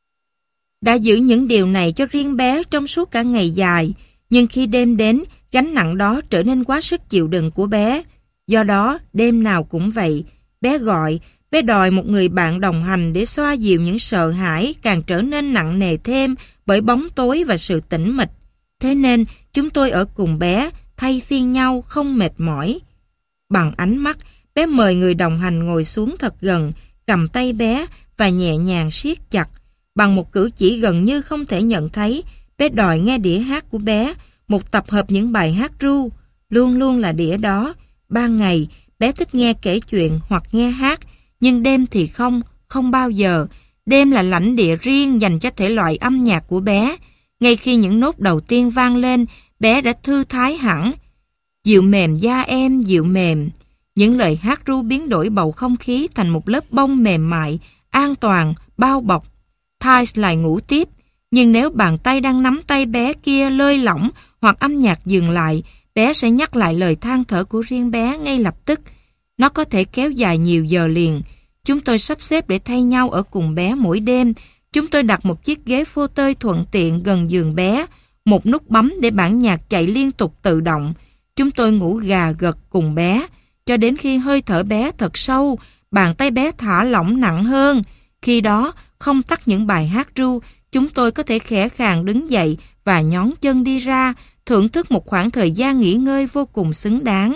Đã giữ những điều này cho riêng bé trong suốt cả ngày dài. Nhưng khi đêm đến, gánh nặng đó trở nên quá sức chịu đựng của bé. Do đó, đêm nào cũng vậy. Bé gọi, bé đòi một người bạn đồng hành để xoa dịu những sợ hãi càng trở nên nặng nề thêm bởi bóng tối và sự tĩnh mịch. Thế nên, chúng tôi ở cùng bé, thay phiên nhau không mệt mỏi. Bằng ánh mắt, bé mời người đồng hành ngồi xuống thật gần, cầm tay bé và nhẹ nhàng siết chặt. Bằng một cử chỉ gần như không thể nhận thấy, bé đòi nghe đĩa hát của bé, một tập hợp những bài hát ru. Luôn luôn là đĩa đó. Ban ngày, bé thích nghe kể chuyện hoặc nghe hát, nhưng đêm thì không, không bao giờ. Đêm là lãnh địa riêng dành cho thể loại âm nhạc của bé. Ngay khi những nốt đầu tiên vang lên, bé đã thư thái hẳn. Dịu mềm da em, dịu mềm. Những lời hát ru biến đổi bầu không khí thành một lớp bông mềm mại, an toàn, bao bọc. Thais lại ngủ tiếp, nhưng nếu bàn tay đang nắm tay bé kia lơi lỏng hoặc âm nhạc dừng lại, bé sẽ nhắc lại lời than thở của riêng bé ngay lập tức. Nó có thể kéo dài nhiều giờ liền. Chúng tôi sắp xếp để thay nhau ở cùng bé mỗi đêm. Chúng tôi đặt một chiếc ghế phô tơi thuận tiện gần giường bé, một nút bấm để bản nhạc chạy liên tục tự động. Chúng tôi ngủ gà gật cùng bé, cho đến khi hơi thở bé thật sâu, bàn tay bé thả lỏng nặng hơn. Khi đó, không tắt những bài hát ru, chúng tôi có thể khẽ khàng đứng dậy và nhón chân đi ra, thưởng thức một khoảng thời gian nghỉ ngơi vô cùng xứng đáng.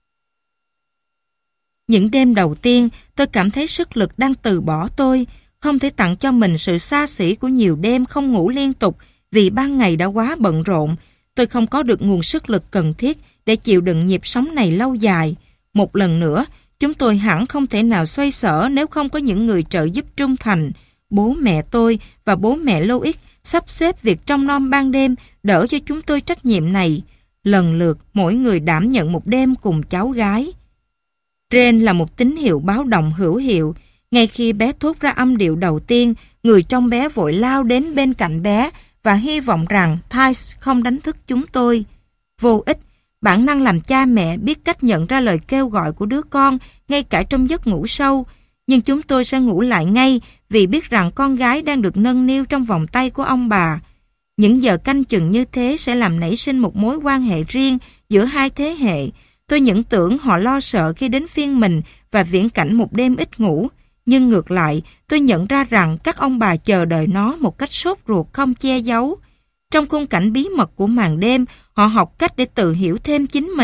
Những đêm đầu tiên, tôi cảm thấy sức lực đang từ bỏ tôi, không thể tặng cho mình sự xa xỉ của nhiều đêm không ngủ liên tục vì ban ngày đã quá bận rộn. Tôi không có được nguồn sức lực cần thiết để chịu đựng nhịp sống này lâu dài. Một lần nữa, chúng tôi hẳn không thể nào xoay sở nếu không có những người trợ giúp trung thành. Bố mẹ tôi và bố mẹ Loïc sắp xếp việc trông nom ban đêm đỡ cho chúng tôi trách nhiệm này. Lần lượt, mỗi người đảm nhận một đêm cùng cháu gái. Rên là một tín hiệu báo động hữu hiệu. Ngay khi bé thốt ra âm điệu đầu tiên, người trong bé vội lao đến bên cạnh bé và hy vọng rằng Thais không đánh thức chúng tôi. Vô ích, bản năng làm cha mẹ biết cách nhận ra lời kêu gọi của đứa con ngay cả trong giấc ngủ sâu. Nhưng chúng tôi sẽ ngủ lại ngay vì biết rằng con gái đang được nâng niu trong vòng tay của ông bà. Những giờ canh chừng như thế sẽ làm nảy sinh một mối quan hệ riêng giữa hai thế hệ. Tôi những tưởng họ lo sợ khi đến phiên mình và viễn cảnh một đêm ít ngủ. Nhưng ngược lại, tôi nhận ra rằng các ông bà chờ đợi nó một cách sốt ruột không che giấu. Trong khung cảnh bí mật của màn đêm, họ học cách để tự hiểu thêm chính mình.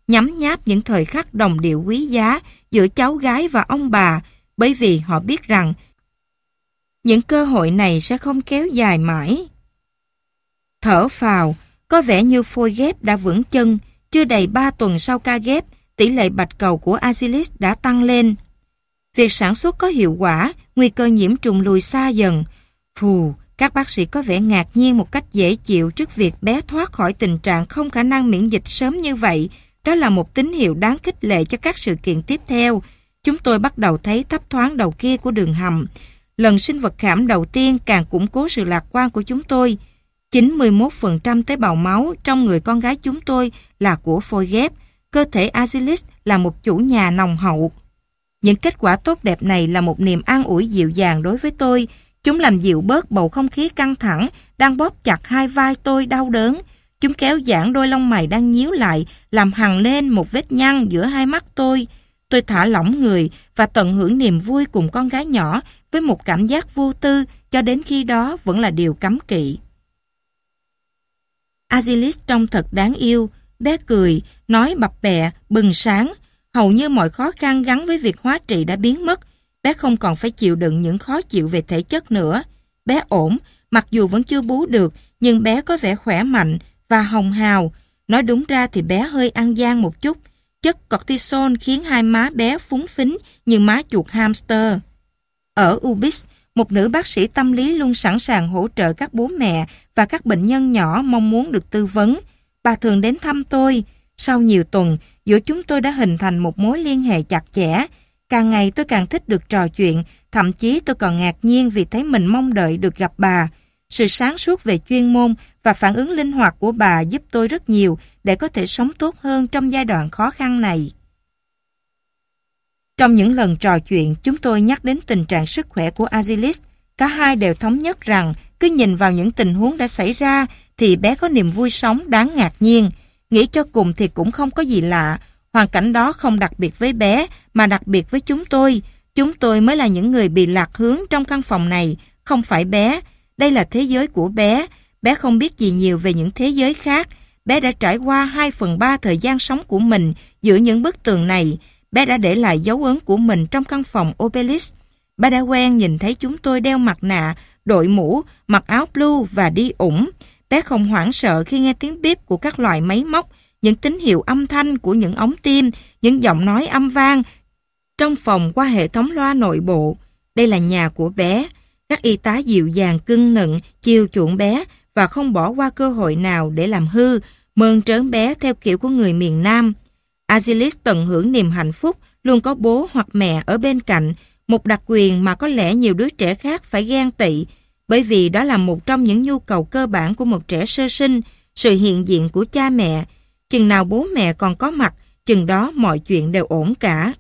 nhấm nháp những thời khắc đồng điệu quý giá giữa cháu gái và ông bà, bởi vì họ biết rằng những cơ hội này sẽ không kéo dài mãi. Thở phào, có vẻ như phôi ghép đã vững chân. Chưa đầy ba tuần sau ca ghép, tỷ lệ bạch cầu của Agilis đã tăng lên. Việc sản xuất có hiệu quả, nguy cơ nhiễm trùng lùi xa dần. Phù, các bác sĩ có vẻ ngạc nhiên một cách dễ chịu trước việc bé thoát khỏi tình trạng không khả năng miễn dịch sớm như vậy. Đó là một tín hiệu đáng khích lệ cho các sự kiện tiếp theo. Chúng tôi bắt đầu thấy thấp thoáng đầu kia của đường hầm. Lần sinh vật khảm đầu tiên càng củng cố sự lạc quan của chúng tôi. chín mươi mốt phần trăm tế bào máu trong người con gái chúng tôi là của phôi ghép. Cơ thể Agilis là một chủ nhà nồng hậu. Những kết quả tốt đẹp này là một niềm an ủi dịu dàng đối với tôi. Chúng làm dịu bớt bầu không khí căng thẳng đang bóp chặt hai vai tôi đau đớn. Chúng kéo giãn đôi lông mày đang nhíu lại, làm hằn lên một vết nhăn giữa hai mắt tôi. Tôi thả lỏng người và tận hưởng niềm vui cùng con gái nhỏ với một cảm giác vô tư, cho đến khi đó vẫn là điều cấm kỵ. Agilis trông thật đáng yêu. Bé cười, nói bập bẹ, bừng sáng. Hầu như mọi khó khăn gắn với việc hóa trị đã biến mất. Bé không còn phải chịu đựng những khó chịu về thể chất nữa. Bé ổn, mặc dù vẫn chưa bú được, nhưng bé có vẻ khỏe mạnh và hồng hào. Nói đúng ra thì bé hơi ăn gian một chút. Chất cortisol khiến hai má bé phúng phính như má chuột hamster. Ở u bê i ét, một nữ bác sĩ tâm lý luôn sẵn sàng hỗ trợ các bố mẹ và các bệnh nhân nhỏ mong muốn được tư vấn. Bà thường đến thăm tôi. Sau nhiều tuần, giữa chúng tôi đã hình thành một mối liên hệ chặt chẽ. Càng ngày tôi càng thích được trò chuyện, thậm chí tôi còn ngạc nhiên vì thấy mình mong đợi được gặp bà. Sự sáng suốt về chuyên môn và phản ứng linh hoạt của bà giúp tôi rất nhiều để có thể sống tốt hơn trong giai đoạn khó khăn này. Trong những lần trò chuyện, chúng tôi nhắc đến tình trạng sức khỏe của Agilis. Cả hai đều thống nhất rằng cứ nhìn vào những tình huống đã xảy ra thì bé có niềm vui sống đáng ngạc nhiên. Nghĩ cho cùng thì cũng không có gì lạ. Hoàn cảnh đó không đặc biệt với bé mà đặc biệt với chúng tôi. Chúng tôi mới là những người bị lạc hướng trong căn phòng này, không phải bé. Đây là thế giới của bé. Bé không biết gì nhiều về những thế giới khác. Bé đã trải qua hai phần ba thời gian sống của mình giữa những bức tường này. Bé đã để lại dấu ấn của mình trong căn phòng Obelisk. Bé đã quen nhìn thấy chúng tôi đeo mặt nạ, đội mũ, mặc áo blue và đi ủng. Bé không hoảng sợ khi nghe tiếng bíp của các loại máy móc, những tín hiệu âm thanh của những ống tim, những giọng nói âm vang trong phòng qua hệ thống loa nội bộ. Đây là nhà của bé. Các y tá dịu dàng cưng nựng, chiều chuộng bé và không bỏ qua cơ hội nào để làm hư, mơn trớn bé theo kiểu của người miền Nam. Agilis tận hưởng niềm hạnh phúc, luôn có bố hoặc mẹ ở bên cạnh, một đặc quyền mà có lẽ nhiều đứa trẻ khác phải ghen tị, bởi vì đó là một trong những nhu cầu cơ bản của một trẻ sơ sinh, sự hiện diện của cha mẹ. Chừng nào bố mẹ còn có mặt, chừng đó mọi chuyện đều ổn cả.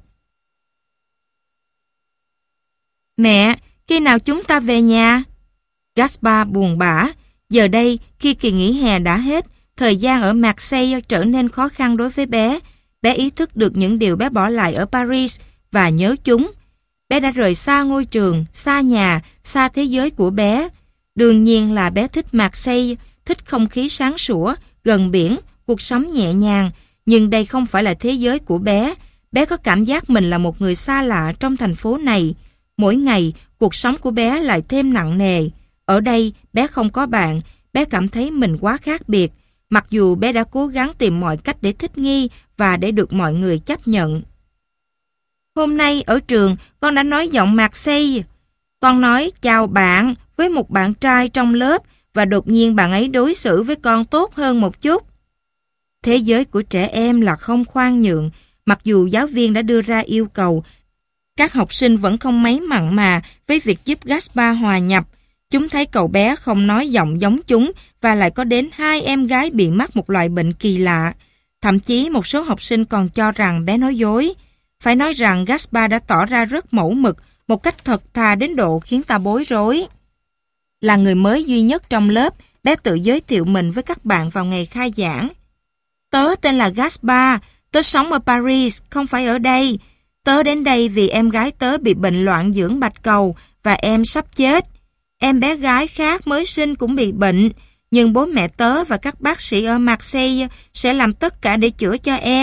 Mẹ, khi nào chúng ta về nhà? Gaspar buồn bã. Giờ đây, khi kỳ nghỉ hè đã hết, thời gian ở Marseille trở nên khó khăn đối với bé. Bé ý thức được những điều bé bỏ lại ở Paris và nhớ chúng. Bé đã rời xa ngôi trường, xa nhà, xa thế giới của bé. Đương nhiên là bé thích Marseille, thích không khí sáng sủa, gần biển, cuộc sống nhẹ nhàng. Nhưng đây không phải là thế giới của bé. Bé có cảm giác mình là một người xa lạ trong thành phố này. Mỗi ngày, cuộc sống của bé lại thêm nặng nề. Ở đây, bé không có bạn. Bé cảm thấy mình quá khác biệt. Mặc dù bé đã cố gắng tìm mọi cách để thích nghi và để được mọi người chấp nhận. Hôm nay ở trường, con đã nói giọng Marseille. Con nói chào bạn với một bạn trai trong lớp và đột nhiên bạn ấy đối xử với con tốt hơn một chút. Thế giới của trẻ em là không khoan nhượng. Mặc dù giáo viên đã đưa ra yêu cầu, các học sinh vẫn không mấy mặn mà với việc giúp Gaspar hòa nhập. Chúng thấy cậu bé không nói giọng giống chúng và lại có đến hai em gái bị mắc một loại bệnh kỳ lạ. Thậm chí một số học sinh còn cho rằng bé nói dối. Phải nói rằng Gaspar đã tỏ ra rất mẫu mực, một cách thật thà đến độ khiến ta bối rối. Là người mới duy nhất trong lớp, bé tự giới thiệu mình với các bạn vào ngày khai giảng. Tớ tên là Gaspar, tớ sống ở Paris, không phải ở đây. Tớ đến đây vì em gái tớ bị bệnh loạn dưỡng bạch cầu và em sắp chết. Em bé gái khác mới sinh cũng bị bệnh, nhưng bố mẹ tớ và các bác sĩ ở Marseille sẽ làm tất cả để chữa cho em.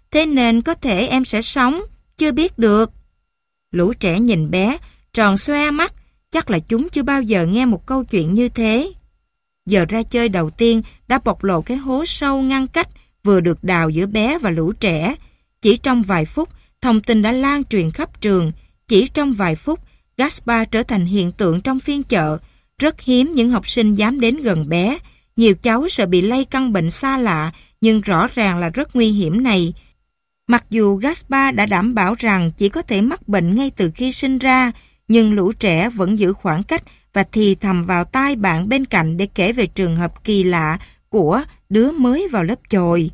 thế nên có thể em sẽ sống, chưa biết được. Lũ trẻ nhìn bé, tròn xoe mắt, chắc là chúng chưa bao giờ nghe một câu chuyện như thế. Giờ ra chơi đầu tiên đã bộc lộ cái hố sâu ngăn cách vừa được đào giữa bé và lũ trẻ. Chỉ trong vài phút, thông tin đã lan truyền khắp trường. Chỉ trong vài phút, Gaspar trở thành hiện tượng trong phiên chợ. Rất hiếm những học sinh dám đến gần bé. Nhiều cháu sợ bị lây căn bệnh xa lạ, nhưng rõ ràng là rất nguy hiểm này. Mặc dù Gaspar đã đảm bảo rằng chỉ có thể mắc bệnh ngay từ khi sinh ra, nhưng lũ trẻ vẫn giữ khoảng cách và thì thầm vào tai bạn bên cạnh để kể về trường hợp kỳ lạ của đứa mới vào lớp chồi.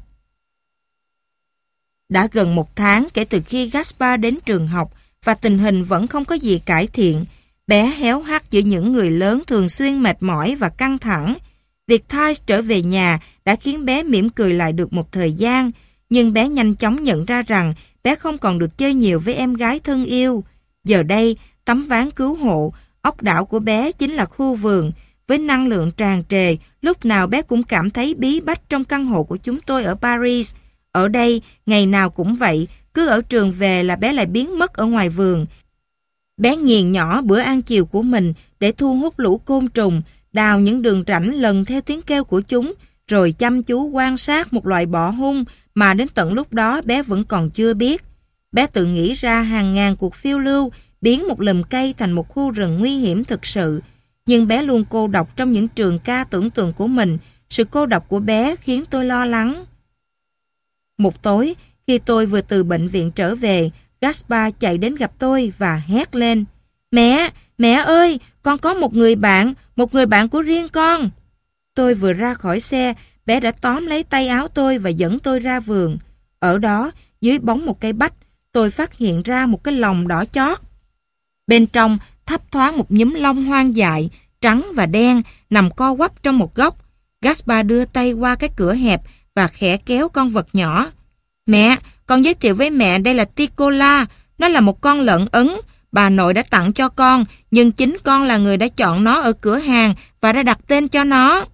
Đã gần một tháng kể từ khi Gaspar đến trường học và tình hình vẫn không có gì cải thiện. Bé héo hắt giữa những người lớn thường xuyên mệt mỏi và căng thẳng. Việc Thais trở về nhà đã khiến bé mỉm cười lại được một thời gian, nhưng bé nhanh chóng nhận ra rằng bé không còn được chơi nhiều với em gái thân yêu. Giờ đây, tấm ván cứu hộ, ốc đảo của bé chính là khu vườn. Với năng lượng tràn trề, lúc nào bé cũng cảm thấy bí bách trong căn hộ của chúng tôi ở Paris. Ở đây, ngày nào cũng vậy, cứ ở trường về là bé lại biến mất ở ngoài vườn. Bé nghiền nhỏ bữa ăn chiều của mình để thu hút lũ côn trùng, đào những đường rãnh lần theo tiếng kêu của chúng, rồi chăm chú quan sát một loại bọ hung mà đến tận lúc đó bé vẫn còn chưa biết. Bé tự nghĩ ra hàng ngàn cuộc phiêu lưu, biến một lùm cây thành một khu rừng nguy hiểm thực sự. Nhưng bé luôn cô độc trong những trường ca tưởng tượng của mình. Sự cô độc của bé khiến tôi lo lắng. Một tối, khi tôi vừa từ bệnh viện trở về, Gaspar chạy đến gặp tôi và hét lên. Mẹ, mẹ ơi, con có một người bạn, một người bạn của riêng con. Tôi vừa ra khỏi xe, bé đã tóm lấy tay áo tôi và dẫn tôi ra vườn. Ở đó, dưới bóng một cây bách, tôi phát hiện ra một cái lồng đỏ chót. Bên trong thấp thoáng một nhúm lông hoang dại, trắng và đen, nằm co quắp trong một góc. Gaspar đưa tay qua cái cửa hẹp và khẽ kéo con vật nhỏ. Mẹ, con giới thiệu với mẹ đây là Ticola, nó là một con lợn Ấn. Bà nội đã tặng cho con, nhưng chính con là người đã chọn nó ở cửa hàng và đã đặt tên cho nó.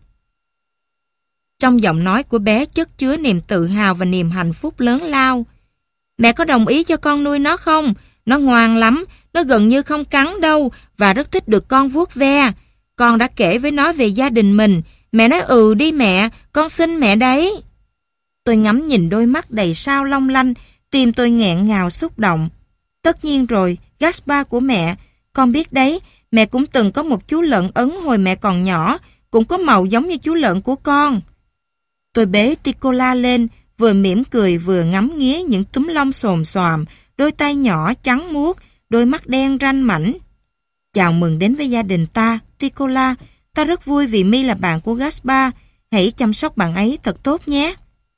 Trong giọng nói của bé chất chứa niềm tự hào và niềm hạnh phúc lớn lao. Mẹ có đồng ý cho con nuôi nó không? Nó ngoan lắm, nó gần như không cắn đâu và rất thích được con vuốt ve. Con đã kể với nó về gia đình mình. Mẹ nói ừ đi mẹ, con xin mẹ đấy. Tôi ngắm nhìn đôi mắt đầy sao long lanh, tim tôi nghẹn ngào xúc động. Tất nhiên rồi, Gaspar của mẹ, con biết đấy, mẹ cũng từng có một chú lợn Ấn hồi mẹ còn nhỏ, cũng có màu giống như chú lợn của con. Tôi bế Ticola lên, vừa mỉm cười vừa ngắm nghía những túm lông xồm xoàm, đôi tay nhỏ trắng muốt, đôi mắt đen ranh mảnh. Chào mừng đến với gia đình ta, Ticola. Ta rất vui vì My là bạn của Gaspar. Hãy chăm sóc bạn ấy thật tốt nhé.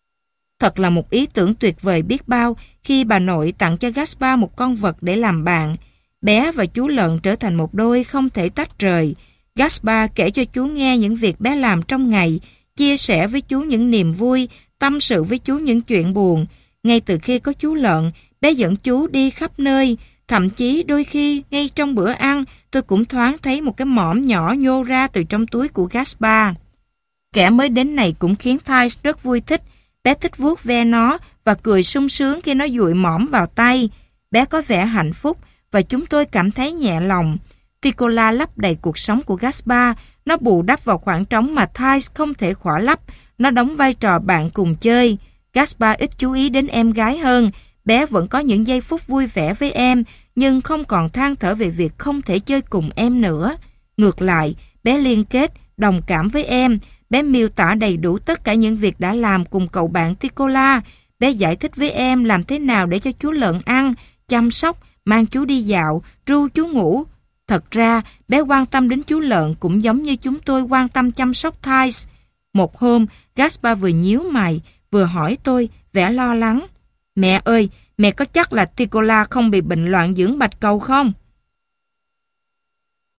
Thật là một ý tưởng tuyệt vời biết bao khi bà nội tặng cho Gaspar một con vật để làm bạn. Bé và chú lợn trở thành một đôi không thể tách rời. Gaspar kể cho chú nghe những việc bé làm trong ngày, chia sẻ với chú những niềm vui, tâm sự với chú những chuyện buồn. Ngay từ khi có chú lợn, bé dẫn chú đi khắp nơi. Thậm chí đôi khi, ngay trong bữa ăn, tôi cũng thoáng thấy một cái mõm nhỏ nhô ra từ trong túi của Gaspar. Kẻ mới đến này cũng khiến Thais rất vui thích. Bé thích vuốt ve nó và cười sung sướng khi nó dụi mõm vào tay. Bé có vẻ hạnh phúc và chúng tôi cảm thấy nhẹ lòng. Ticola lấp đầy cuộc sống của Gaspar. Nó bù đắp vào khoảng trống mà Thais không thể khỏa lấp. Nó đóng vai trò bạn cùng chơi. Gaspar ít chú ý đến em gái hơn. Bé vẫn có những giây phút vui vẻ với em, nhưng không còn than thở về việc không thể chơi cùng em nữa. Ngược lại, bé liên kết, đồng cảm với em. Bé miêu tả đầy đủ tất cả những việc đã làm cùng cậu bạn Ticola. Bé giải thích với em làm thế nào để cho chú lợn ăn, chăm sóc, mang chú đi dạo, ru chú ngủ. Thật ra, bé quan tâm đến chú lợn cũng giống như chúng tôi quan tâm chăm sóc Thais. Một hôm, Gaspar vừa nhíu mày, vừa hỏi tôi, vẻ lo lắng. Mẹ ơi, mẹ có chắc là Ticola không bị bệnh loạn dưỡng bạch cầu không?